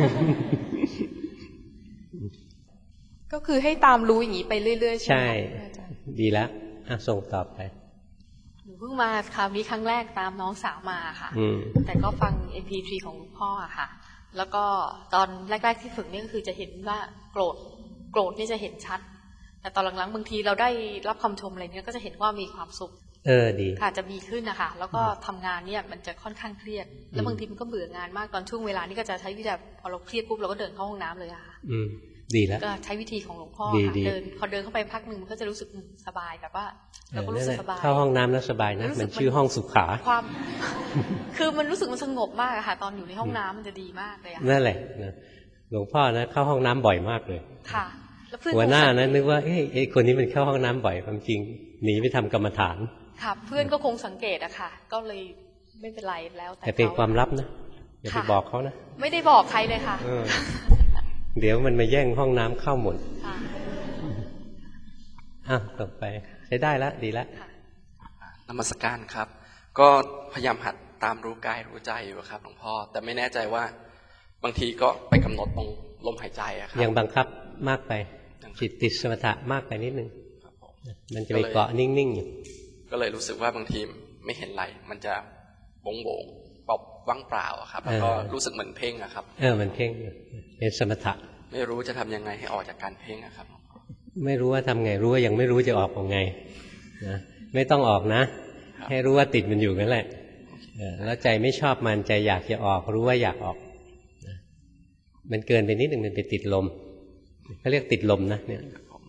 ก็คือให้ตามรู้อย่างนี้ไปเรื่อยๆใช่ไหมใช่ดีแล้วอ่ะส่งต่อไปหนูเพิ่งมาคราวนี้ครั้งแรกตามน้องสาวมาค่ะแต่ก็ฟัง เอ็ม พี ทรี ของลูกพ่ออะค่ะแล้วก็ตอนแรกๆที่ฝึกนี่ก็คือจะเห็นว่าโกรธโกรธนี่จะเห็นชัดแต่ตอนหลังๆบางทีเราได้รับคำชมอะไรเนี้ยก็จะเห็นว่ามีความสุขเออดีค่ะจะมีขึ้นนะคะแล้วก็ทำงานเนี่ยมันจะค่อนข้างเครียดแล้วบางทีมันก็เบื่องานมากตอนช่วงเวลานี้ก็จะใช้วิธีพอเราเครียดปุ๊บเราก็เดินเข้าห้องน้ำเลยค่ะอืมดีแล้วก็ใช้วิธีของหลวงพ่อค่ะเดินพอเดินเข้าไปพักหนึ่งมันก็จะรู้สึกสบายแบบว่าเราก็รู้สึกสบายเข้าห้องน้ำแล้วสบายนะมันชื่อห้องสุขาความคือมันรู้สึกมันสงบมากอะค่ะตอนอยู่ในห้องน้ำมันจะดีมากเลยอะนั่นแหละหลวงพ่อนะเข้าห้องน้ำบ่อยมากเลยค่ะหัวหน้านะนึกว่าเอ้ไอ้คนนี้มันเข้าห้องน้ำบ่อยความจริงหนีไปทำกรรมฐานค่ะเพื่อนก็คงสังเกตอะค่ะก็เลยไม่เป็นไรแล้วแต่แต่เป็นความลับนะอย่าไปบอกเขานะไม่ได้บอกใครเลยค่ะเดี๋ยวมันมาแย่งห้องน้ำเข้าหมดอ่ะต่อไปใช้ได้แล้วดีแล้วนมัสการครับก็พยายามหัดตามรู้กายรู้ใจอยู่ครับหลวงพ่อแต่ไม่แน่ใจว่าบางทีก็ไปกำหนดตรงลมหายใจอะครับยังบังคับมากไปจิตติดสมถะมากไปนิดนึงมันจะไปเกาะนิ่งๆอยู่ก็เลยรู้สึกว่าบางทีไม่เห็นไรมันจะโบงๆเปล่าว่างเปล่าครับแล้วก็รู้สึกเหมือนเพ่งอะครับเออมันเพ่งเป็นสมถะไม่รู้จะทำยังไงให้ออกจากการเพ่งอะครับไม่รู้ว่าทำไงรู้ว่ายังไม่รู้จะออกยังไงนะไม่ต้องออกนะให้รู้ว่าติดมันอยู่นั่นแหละแล้วใจไม่ชอบมันใจอยากจะออกรู้ว่าอยากออกมันเกินไปนิดหนึ่งมันไปติดลมเขาเรียกติดลมนะเนี่ย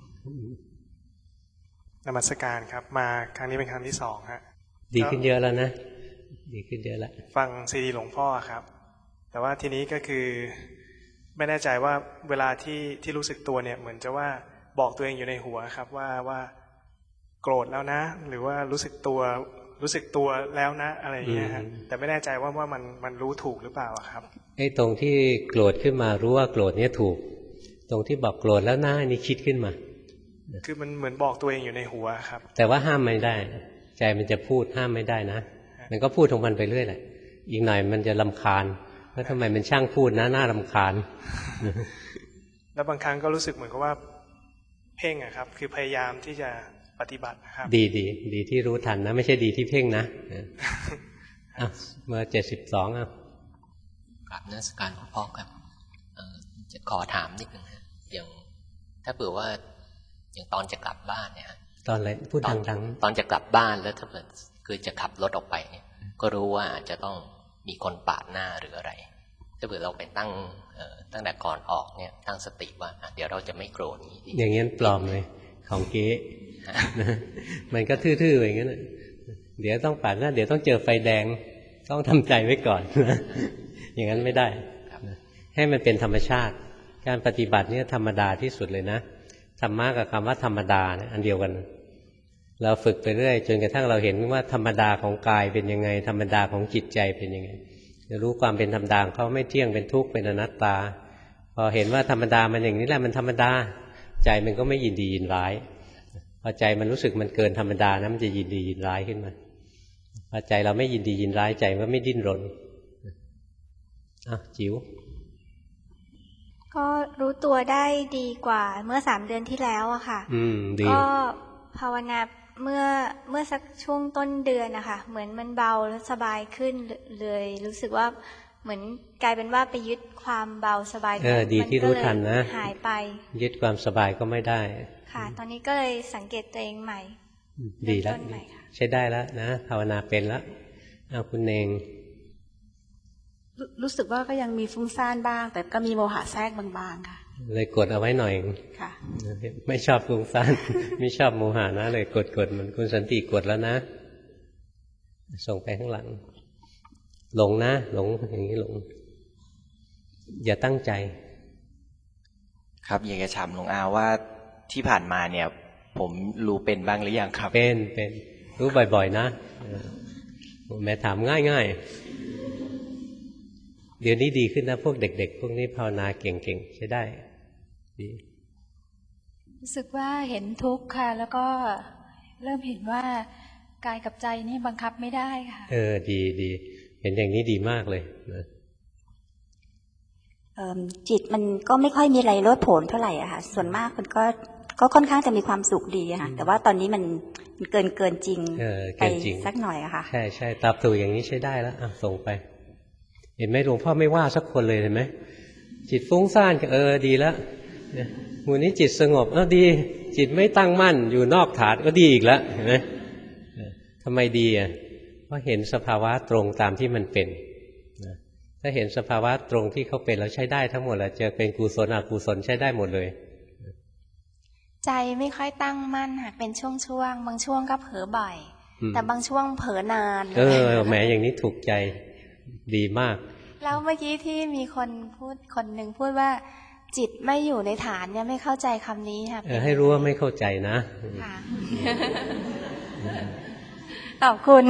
นมัสการครับมาครั้งนี้เป็นครั้งที่สองฮะดีขึ้นเยอะแล้วนะดีขึ้นเยอะแล้วฟังซีดีหลวงพ่อครับแต่ว่าทีนี้ก็คือไม่แน่ใจว่าเวลาที่ที่รู้สึกตัวเนี่ยเหมือนจะว่าบอกตัวเองอยู่ในหัวครับว่าว่าโกรธแล้วนะหรือว่ารู้สึกตัวรู้สึกตัวแล้วนะอะไรอย่างเงี้ยฮะแต่ไม่แน่ใจว่าว่ามันมันรู้ถูกหรือเปล่าครับไอ้ตรงที่โกรธขึ้นมารู้ว่าโกรธเนี่ยถูกตรงที่บอกโกรธแล้วนะนี่คิดขึ้นมาคือมันเหมือนบอกตัวเองอยู่ในหัวครับแต่ว่าห้ามไม่ได้ใจมันจะพูดห้ามไม่ได้นะมันก็พูดของมันไปเรื่อยแหละอีกหน่อยมันจะรำคาญแล้วทำไมมันช่างพูดนะน่ารำคาญแล้วบางครั้งก็รู้สึกเหมือนกับว่าเพ่งอะครับคือพยายามที่จะปฏิบัตินะครับดีดีดีที่รู้ทันนะไม่ใช่ดีที่เพ่งนะอ่ะเมื่อเจ็ดสิบสองอ่ะกราบนมัสการหลวงพ่อครับจะขอถามนิดนึงฮะอย่างถ้าเผื่อว่าอย่างตอนจะกลับบ้านเนี่ยตอนอะไรพูดดังๆตอนจะกลับบ้านแล้วถ้าเกิดคือจะขับรถออกไปเนี่ยก็รู้ว่าจะต้องมีคนปาดหน้าหรืออะไรถ้าเผื่อเราไปตั้งตั้งแต่ก่อนออกเนี่ยตั้งสติว่าเดี๋ยวเราจะไม่โกรธอย่างนี้ปลอมเลยของเก๊มันก็ทื่อๆอย่างนั้นเดี๋ยวต้องปาดหน้าเดี๋ยวต้องเจอไฟแดงต้องทำใจไว้ก่อนอย่างนั้นไม่ได้ให้มันเป็นธรรมชาติการปฏิบัติเนี่ยธรรมดาที่สุดเลยนะธรรมะกับคำว่าธรรมดาเนี่ยอันเดียวกันเราฝึกไปเรื่อยจนกระทั่งเราเห็นว่าธรรมดาของกายเป็นยังไงธรรมดาของจิตใจเป็นยังไงจะรู้ความเป็นธรรมดาเขาไม่เที่ยงเป็นทุกข์เป็นอนัตตาพอเห็นว่าธรรมดามันอย่างนี้แหละมันธรรมดาใจมันก็ไม่ยินดียินร้ายพอใจมันรู้สึกมันเกินธรรมดานะมันจะยินดียินร้ายขึ้นมาพอใจเราไม่ยินดียินร้ายใจมันก็ไม่ดิ้นรนอ่ะจิ๋วก็รู้ตัวได้ดีกว่าเมื่อสามเดือนที่แล้วอะค่ะก็ภาวนาเมื่อเมื่อสักช่วงต้นเดือนนะคะเหมือนมันเบาและสบายขึ้นเลยรู้สึกว่าเหมือนกลายเป็นว่าไปยึดความเบาสบายเออดีที่รู้ทันนะหายไปยึดความสบายก็ไม่ได้ค่ะตอนนี้ก็เลยสังเกตตัวเองใหม่ดีแล้วใช้ได้แล้วนะภาวนาเป็นแล้วเอาคุณเองรู้สึกว่าก็ยังมีฟุ้งซ่านบ้างแต่ก็มีโมหะแทรกบางๆค่ะเลยกดเอาไว้หน่อยค่ะไม่ชอบฟุ้งซ่านไม่ชอบโมหะนะเลยกดกดมันคุณสันติกดแล้วนะส่งไปข้างหลังหลงนะหลงอย่างนี้หลงอย่าตั้งใจครับอยากจะถามหลวงอาว่าที่ผ่านมาเนี่ยผมรู้เป็นบ้างหรือยังครับเป็นเป็นรู้บ่อยๆนะแม่ถามง่ายๆเดี๋ยวนี้ดีขึ้นนะพวกเด็กๆพวกนี้ภาวนาเก่งๆใช้ได้ดีรู้สึกว่าเห็นทุกข์ค่ะแล้วก็เริ่มเห็นว่ากายกับใจนี่บังคับไม่ได้ค่ะเออดีดีเห็นอย่างนี้ดีมากเลยนะจิตมันก็ไม่ค่อยมีอะไรโลดโผนเท่าไหร่อะค่ะส่วนมากมันก็ก็ค่อนข้างจะมีความสุขดีอะค่ะแต่ว่าตอนนี้มันเกินเกินจริงไปสักหน่อยอะค่ะใช่ใช่ตามตัวอย่างนี้ใช้ได้แล้วอ่ะส่งไปเห็นไหมหลวงพ่อไม่ว่าสักคนเลยเห็นไหมจิตฟุ้งซ่านก็เออดีแล้วหมู่นี้จิตสงบเออดีจิตไม่ตั้งมั่นอยู่นอกฐานก็ดีอีกแล้วเห็นไหมทำไมดีอ่ะเพราะเห็นสภาวะตรงตามที่มันเป็นถ้าเห็นสภาวะตรงที่เขาเป็นแล้วใช้ได้ทั้งหมดแล้วจะเป็นกุศลอกุศลใช้ได้หมดเลยใจไม่ค่อยตั้งมั่นค่ะเป็นช่วงๆบางช่วงก็เผลอบ่อยแต่บางช่วงเผลอนานเออแหมอย่างนี้ถูกใจดีมากแล้วเมื่อกี้ที่มีคนพูดคนหนึ่งพูดว่าจิตไม่อยู่ในฐานเนี่ยไม่เข้าใจคำนี้ค่ะให้รู้ว่าไม่เข้าใจนะค่ะขอบคุณ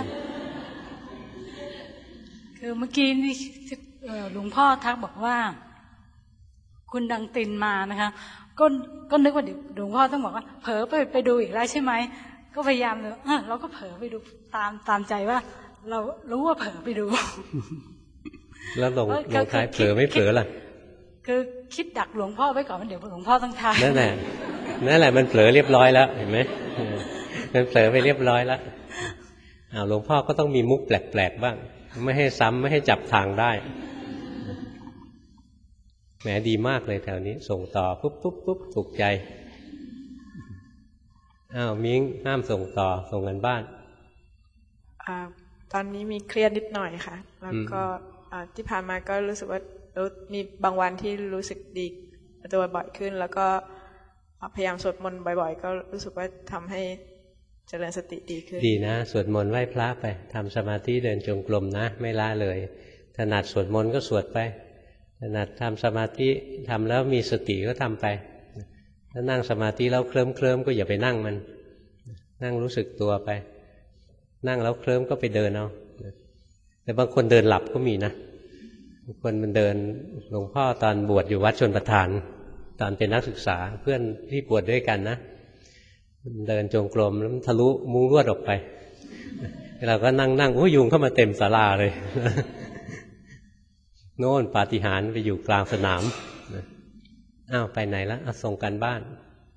คือเมื่อกี้นี่หลวงพ่อทักบอกว่าคุณดังตินมานะคะก็ก็นึกว่าหลวงพ่อต้องบอกว่าเผลอไปไปดูอีกแล้วใช่ไหมก็พยายามเลยเราก็เผลอไปดูตามตามใจว่า เรารู้ว่าเผลอไปดูแล้วลงลงท้ายเผลอไม่เผลอล่ะคือคิดดักหลวงพ่อไว้ก่อนว่าเดี๋ยวหลวงพ่อต้องทายนั่นแหละนั่นแหละมันเผลอเรียบร้อยแล้วเห็นไหมมันเผลอไปเรียบร้อยแล้วอ้าวหลวงพ่อก็ต้องมีมุกแปลกๆบ้างไม่ให้ซ้ำไม่ให้จับทางได้แหมดีมากเลยแถวนี้ส่งต่อปุ๊บปุ๊บปุ๊บถูกใจอ้าวมิ้งห้ามส่งต่อส่งกันบ้านอ่าตอนนี้มีเครียดนิดหน่อยค่ะแล้วก็ที่ผ่านมาก็รู้สึกว่ามีบางวันที่รู้สึกดีตัวบ่อยขึ้นแล้วก็พยายามสวดมนต์บ่อยๆก็รู้สึกว่าทำให้เจริญสติดีขึ้นดีนะสวดมนต์ไหว้พระไปทำสมาธิเดินจงกรมนะไม่ละเลยถนัดสวดมนต์ก็สวดไปถนัดทำสมาธิทำแล้วมีสติก็ทำไปถ้านั่งสมาธิแล้วเคลิ้มเคลิ้มก็อย่าไปนั่งมันนั่งรู้สึกตัวไปนั่งแล้วเคลิ้มก็ไปเดินเอาแต่บางคนเดินหลับก็มีนะบางคนมันเดินหลวงพ่อตอนบวชอยู่วัดชลประทานตอนเป็นนักศึกษาเพื่อนที่บวชด้วยกันนะเดินจงกรมแล้วทะลุมุ้งลวดออกไปเราก็นั่งนั่งโอ้ยุงเข้ามาเต็มศาลาเลยโน่นปาฏิหาริย์ไปอยู่กลางสนามอ้าวไปไหนแล้วส่งกันบ้าน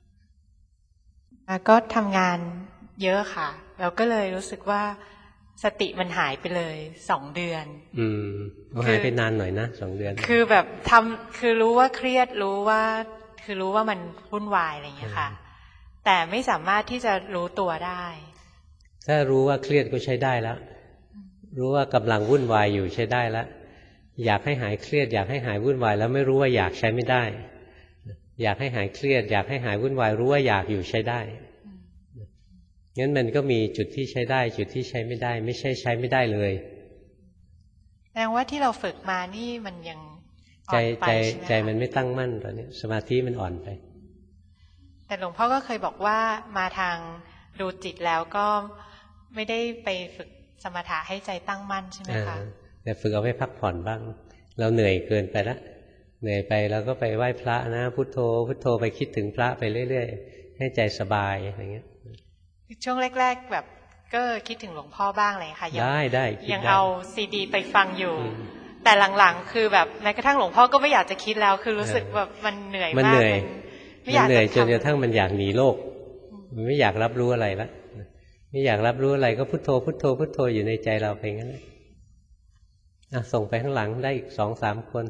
ก็ทำงานเยอะค่ะเราก็เลยรู้สึกว่าสติมันหายไปเลยสองเดือนอืมหายไปนานหน่อยนะสองเดือนคือแบบทำคือรู้ว่าเครียดรู้ว่าคือรู้ว่ามันวุ่นวายอะไรอย่างเงี้ยค่ะแต่ไม่สามารถที่จะรู้ตัวได้ถ้ารู้ว่าเครียดก็ใช้ได้แล้วรู้ว่ากำลังวุ่นวายอยู่ใช้ได้แล้วอยากให้หายเครียดอยากให้หายวุ่นวายแล้วไม่รู้ว่าอยากใช้ไม่ได้อยากให้หายเครียดอยากให้หายวุ่นวายรู้ว่าอยากอยู่ใช้ได้งั้นมันก็มีจุดที่ใช้ได้จุดที่ใช้ไม่ได้ไม่ใช่ใช้ไม่ได้เลยแสดงว่าที่เราฝึกมานี่มันยังใจใจใจมันไม่ตั้งมั่นตอนนี้สมาธิมันอ่อนไปแต่หลวงพ่อก็เคยบอกว่ามาทางดูจิตแล้วก็ไม่ได้ไปฝึกสมถะให้ใจตั้งมั่นใช่ไหมคะแต่ฝึกเอาไว้พักผ่อนบ้างเราเหนื่อยเกินไปละเหนื่อยไปเราก็ไปไหว้พระนะพุทโธพุทโธไปคิดถึงพระไปเรื่อยๆให้ใจสบายอะไรเงี้ยช่วงแรกๆแบบก็คิดถึงหลวงพ่อบ้างเลยค่ะได้ได้ยังเอาซีดีไปฟังอยู่แต่หลังๆคือแบบแม้กระทั่งหลวงพ่อก็ไม่อยากจะคิดแล้วคือรู้สึกแบบมันเหนื่อยมากมันเหนื่อยไม่อยากเหนื่อยจนกระทั่งมันอยากหนีโลกมันไม่อยากรับรู้อะไรละไม่อยากรับรู้อะไรก็พุทโธพุทโธพุทโธอยู่ในใจเราไปงั้นเลยอ่ะส่งไปข้างหลังได้อีกสองสามคน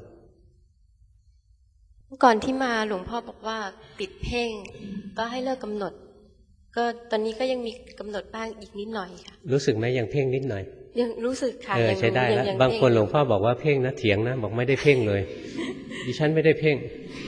ก่อนที่มาหลวงพ่อบอกว่าติดเพ่งก็ให้เลิกกำหนดก็ตอนนี้ก็ยังมีกำหนดบ้างอีกนิดหน่อยค่ะรู้สึกไหมยังเพ่งนิดหน่อยยังรู้สึกค่ะเออใช้ได้แล้วบางคนหลวงพ่อบอกว่าเพ่งนะเถียงนะบอกไม่ได้เพ่งเลยดิฉันไม่ได้เพ่ง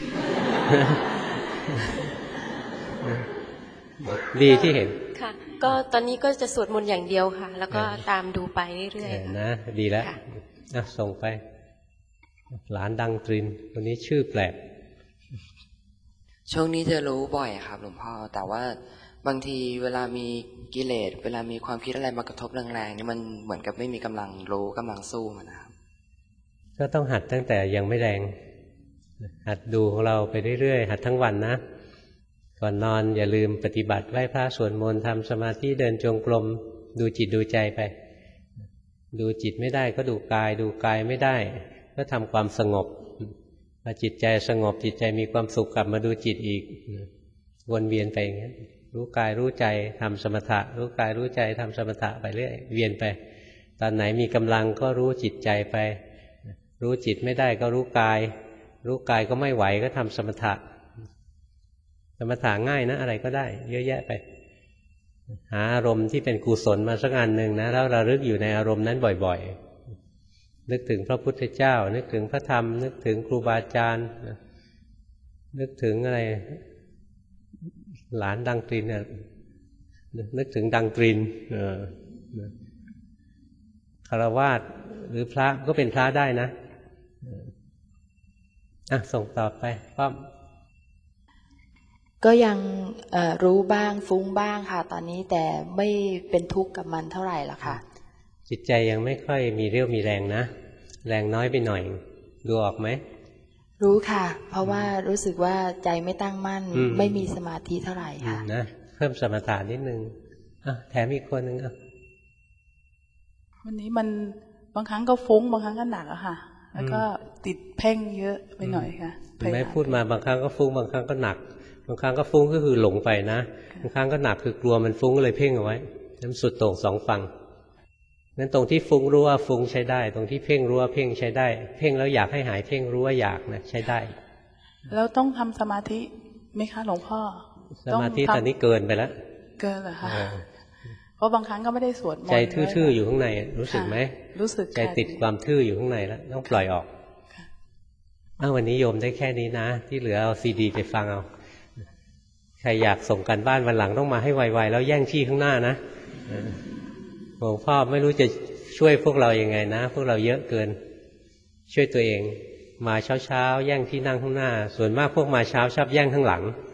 ดีที่เห็นค่ะก็ตอนนี้ก็จะสวดมนต์อย่างเดียวค่ะแล้วก็ตามดูไปเรื่อยๆนะดีแล้วอ่ะส่งไปหลานดังตรินคนนี้ชื่อแปลกช่วงนี้จะรู้บ่อยครับหลวงพ่อแต่ว่าบางทีเวลามีกิเลสเวลามีความคิดอะไรมากระทบแรงๆนี่มันเหมือนกับไม่มีกำลังรู้กำลังสู้มันนะครับก็ต้องหัดตั้งแต่ยังไม่แรงหัดดูของเราไปเรื่อยๆหัดทั้งวันนะก่อนนอนอย่าลืมปฏิบัติไหว้พระสวดมนต์ทำสมาธิเดินจงกรมดูจิตดูใจไปดูจิตไม่ได้ก็ดูกายดูกายไม่ได้ก็ทำความสงบพอจิตใจสงบจิตใจมีความสุขกลับมาดูจิตอีกวนเวียนไปอย่างนี้รู้กายรู้ใจทำสมถะรู้กายรู้ใจทำสมถะไปเรื่อยเวียนไปตอนไหนมีกำลังก็รู้จิตใจไปรู้จิตไม่ได้ก็รู้กายรู้กายก็ไม่ไหวก็ทำสมถะสมถะง่ายนะอะไรก็ได้เยอะแยะไปหาอารมณ์ที่เป็นกุศลมาสักอันหนึ่งนะแล้วระลึกอยู่ในอารมณ์นั้นบ่อยๆนึกถึงพระพุทธเจ้านึกถึงพระธรรมนึกถึงครูบาอาจารย์นึกถึงอะไรหลานดังตรินเนี่ยนึกถึงดังตรินคฤหัสถ์หรือพระก็เป็นพระได้นะอ่ะส่งต่อไปป้อมก็ยังรู้บ้างฟุ้งบ้างค่ะตอนนี้แต่ไม่เป็นทุกข์กับมันเท่าไหร่ละค่ะจิตใจยังไม่ค่อยมีเรี่ยวมีแรงนะแรงน้อยไปหน่อยดูออกไหมรู้ค่ะเพราะว่ารู้สึกว่าใจไม่ตั้งมั่นไม่มีสมาธิเท่าไหร่ค่ะนะเพิ่มสมถะนิดนึงอ่ะแถมอีกคนหนึ่งอ่ะวันนี้มันบางครั้งก็ฟุ้งบางครั้งก็หนักอะค่ะแล้วก็ติดเพ่งเยอะไปหน่อยค่ะไม่พูดมาบางครั้งก็ฟุ้งบางครั้งก็หนักบางครั้งก็ฟุ้งก็คือหลงไปนะบางครั้งก็หนักคือกลัวมันฟุ้งก็เลยเพ่งเอาไว้น้ำสุดโต่งสองฝั่งนั้นตรงที่ฟุ้งรู้ว่าฟุ้งใช้ได้ตรงที่เพ่งรู้ว่าเพ่งใช้ได้เพ่งแล้วอยากให้หายเพ่งรู้ว่าอยากนะใช้ได้แล้วต้องทำสมาธิไหมคะหลวงพ่อสมาธิตอนนี้เกินไปแล้วเกินเหรอคะเพราะบางครั้งก็ไม่ได้สวดมนต์ใจทื่อๆอยู่ข้างในรู้สึกไหมรู้สึกใจติดความทื่ออยู่ข้างในแล้วต้องปล่อยออกอ้าววันนี้โยมได้แค่นี้นะที่เหลือเอาซีดีไปฟังเอาใครอยากส่งกันบ้านวันหลังต้องมาให้ไวๆแล้วแย่งที่ข้างหน้านะหลวงพ่อไม่รู้จะช่วยพวกเรายังไงนะพวกเราเยอะเกินช่วยตัวเองมาเช้าๆแย่งที่นั่งข้างหน้าส่วนมากพวกมาเช้าชอบแย่งข้างหลัง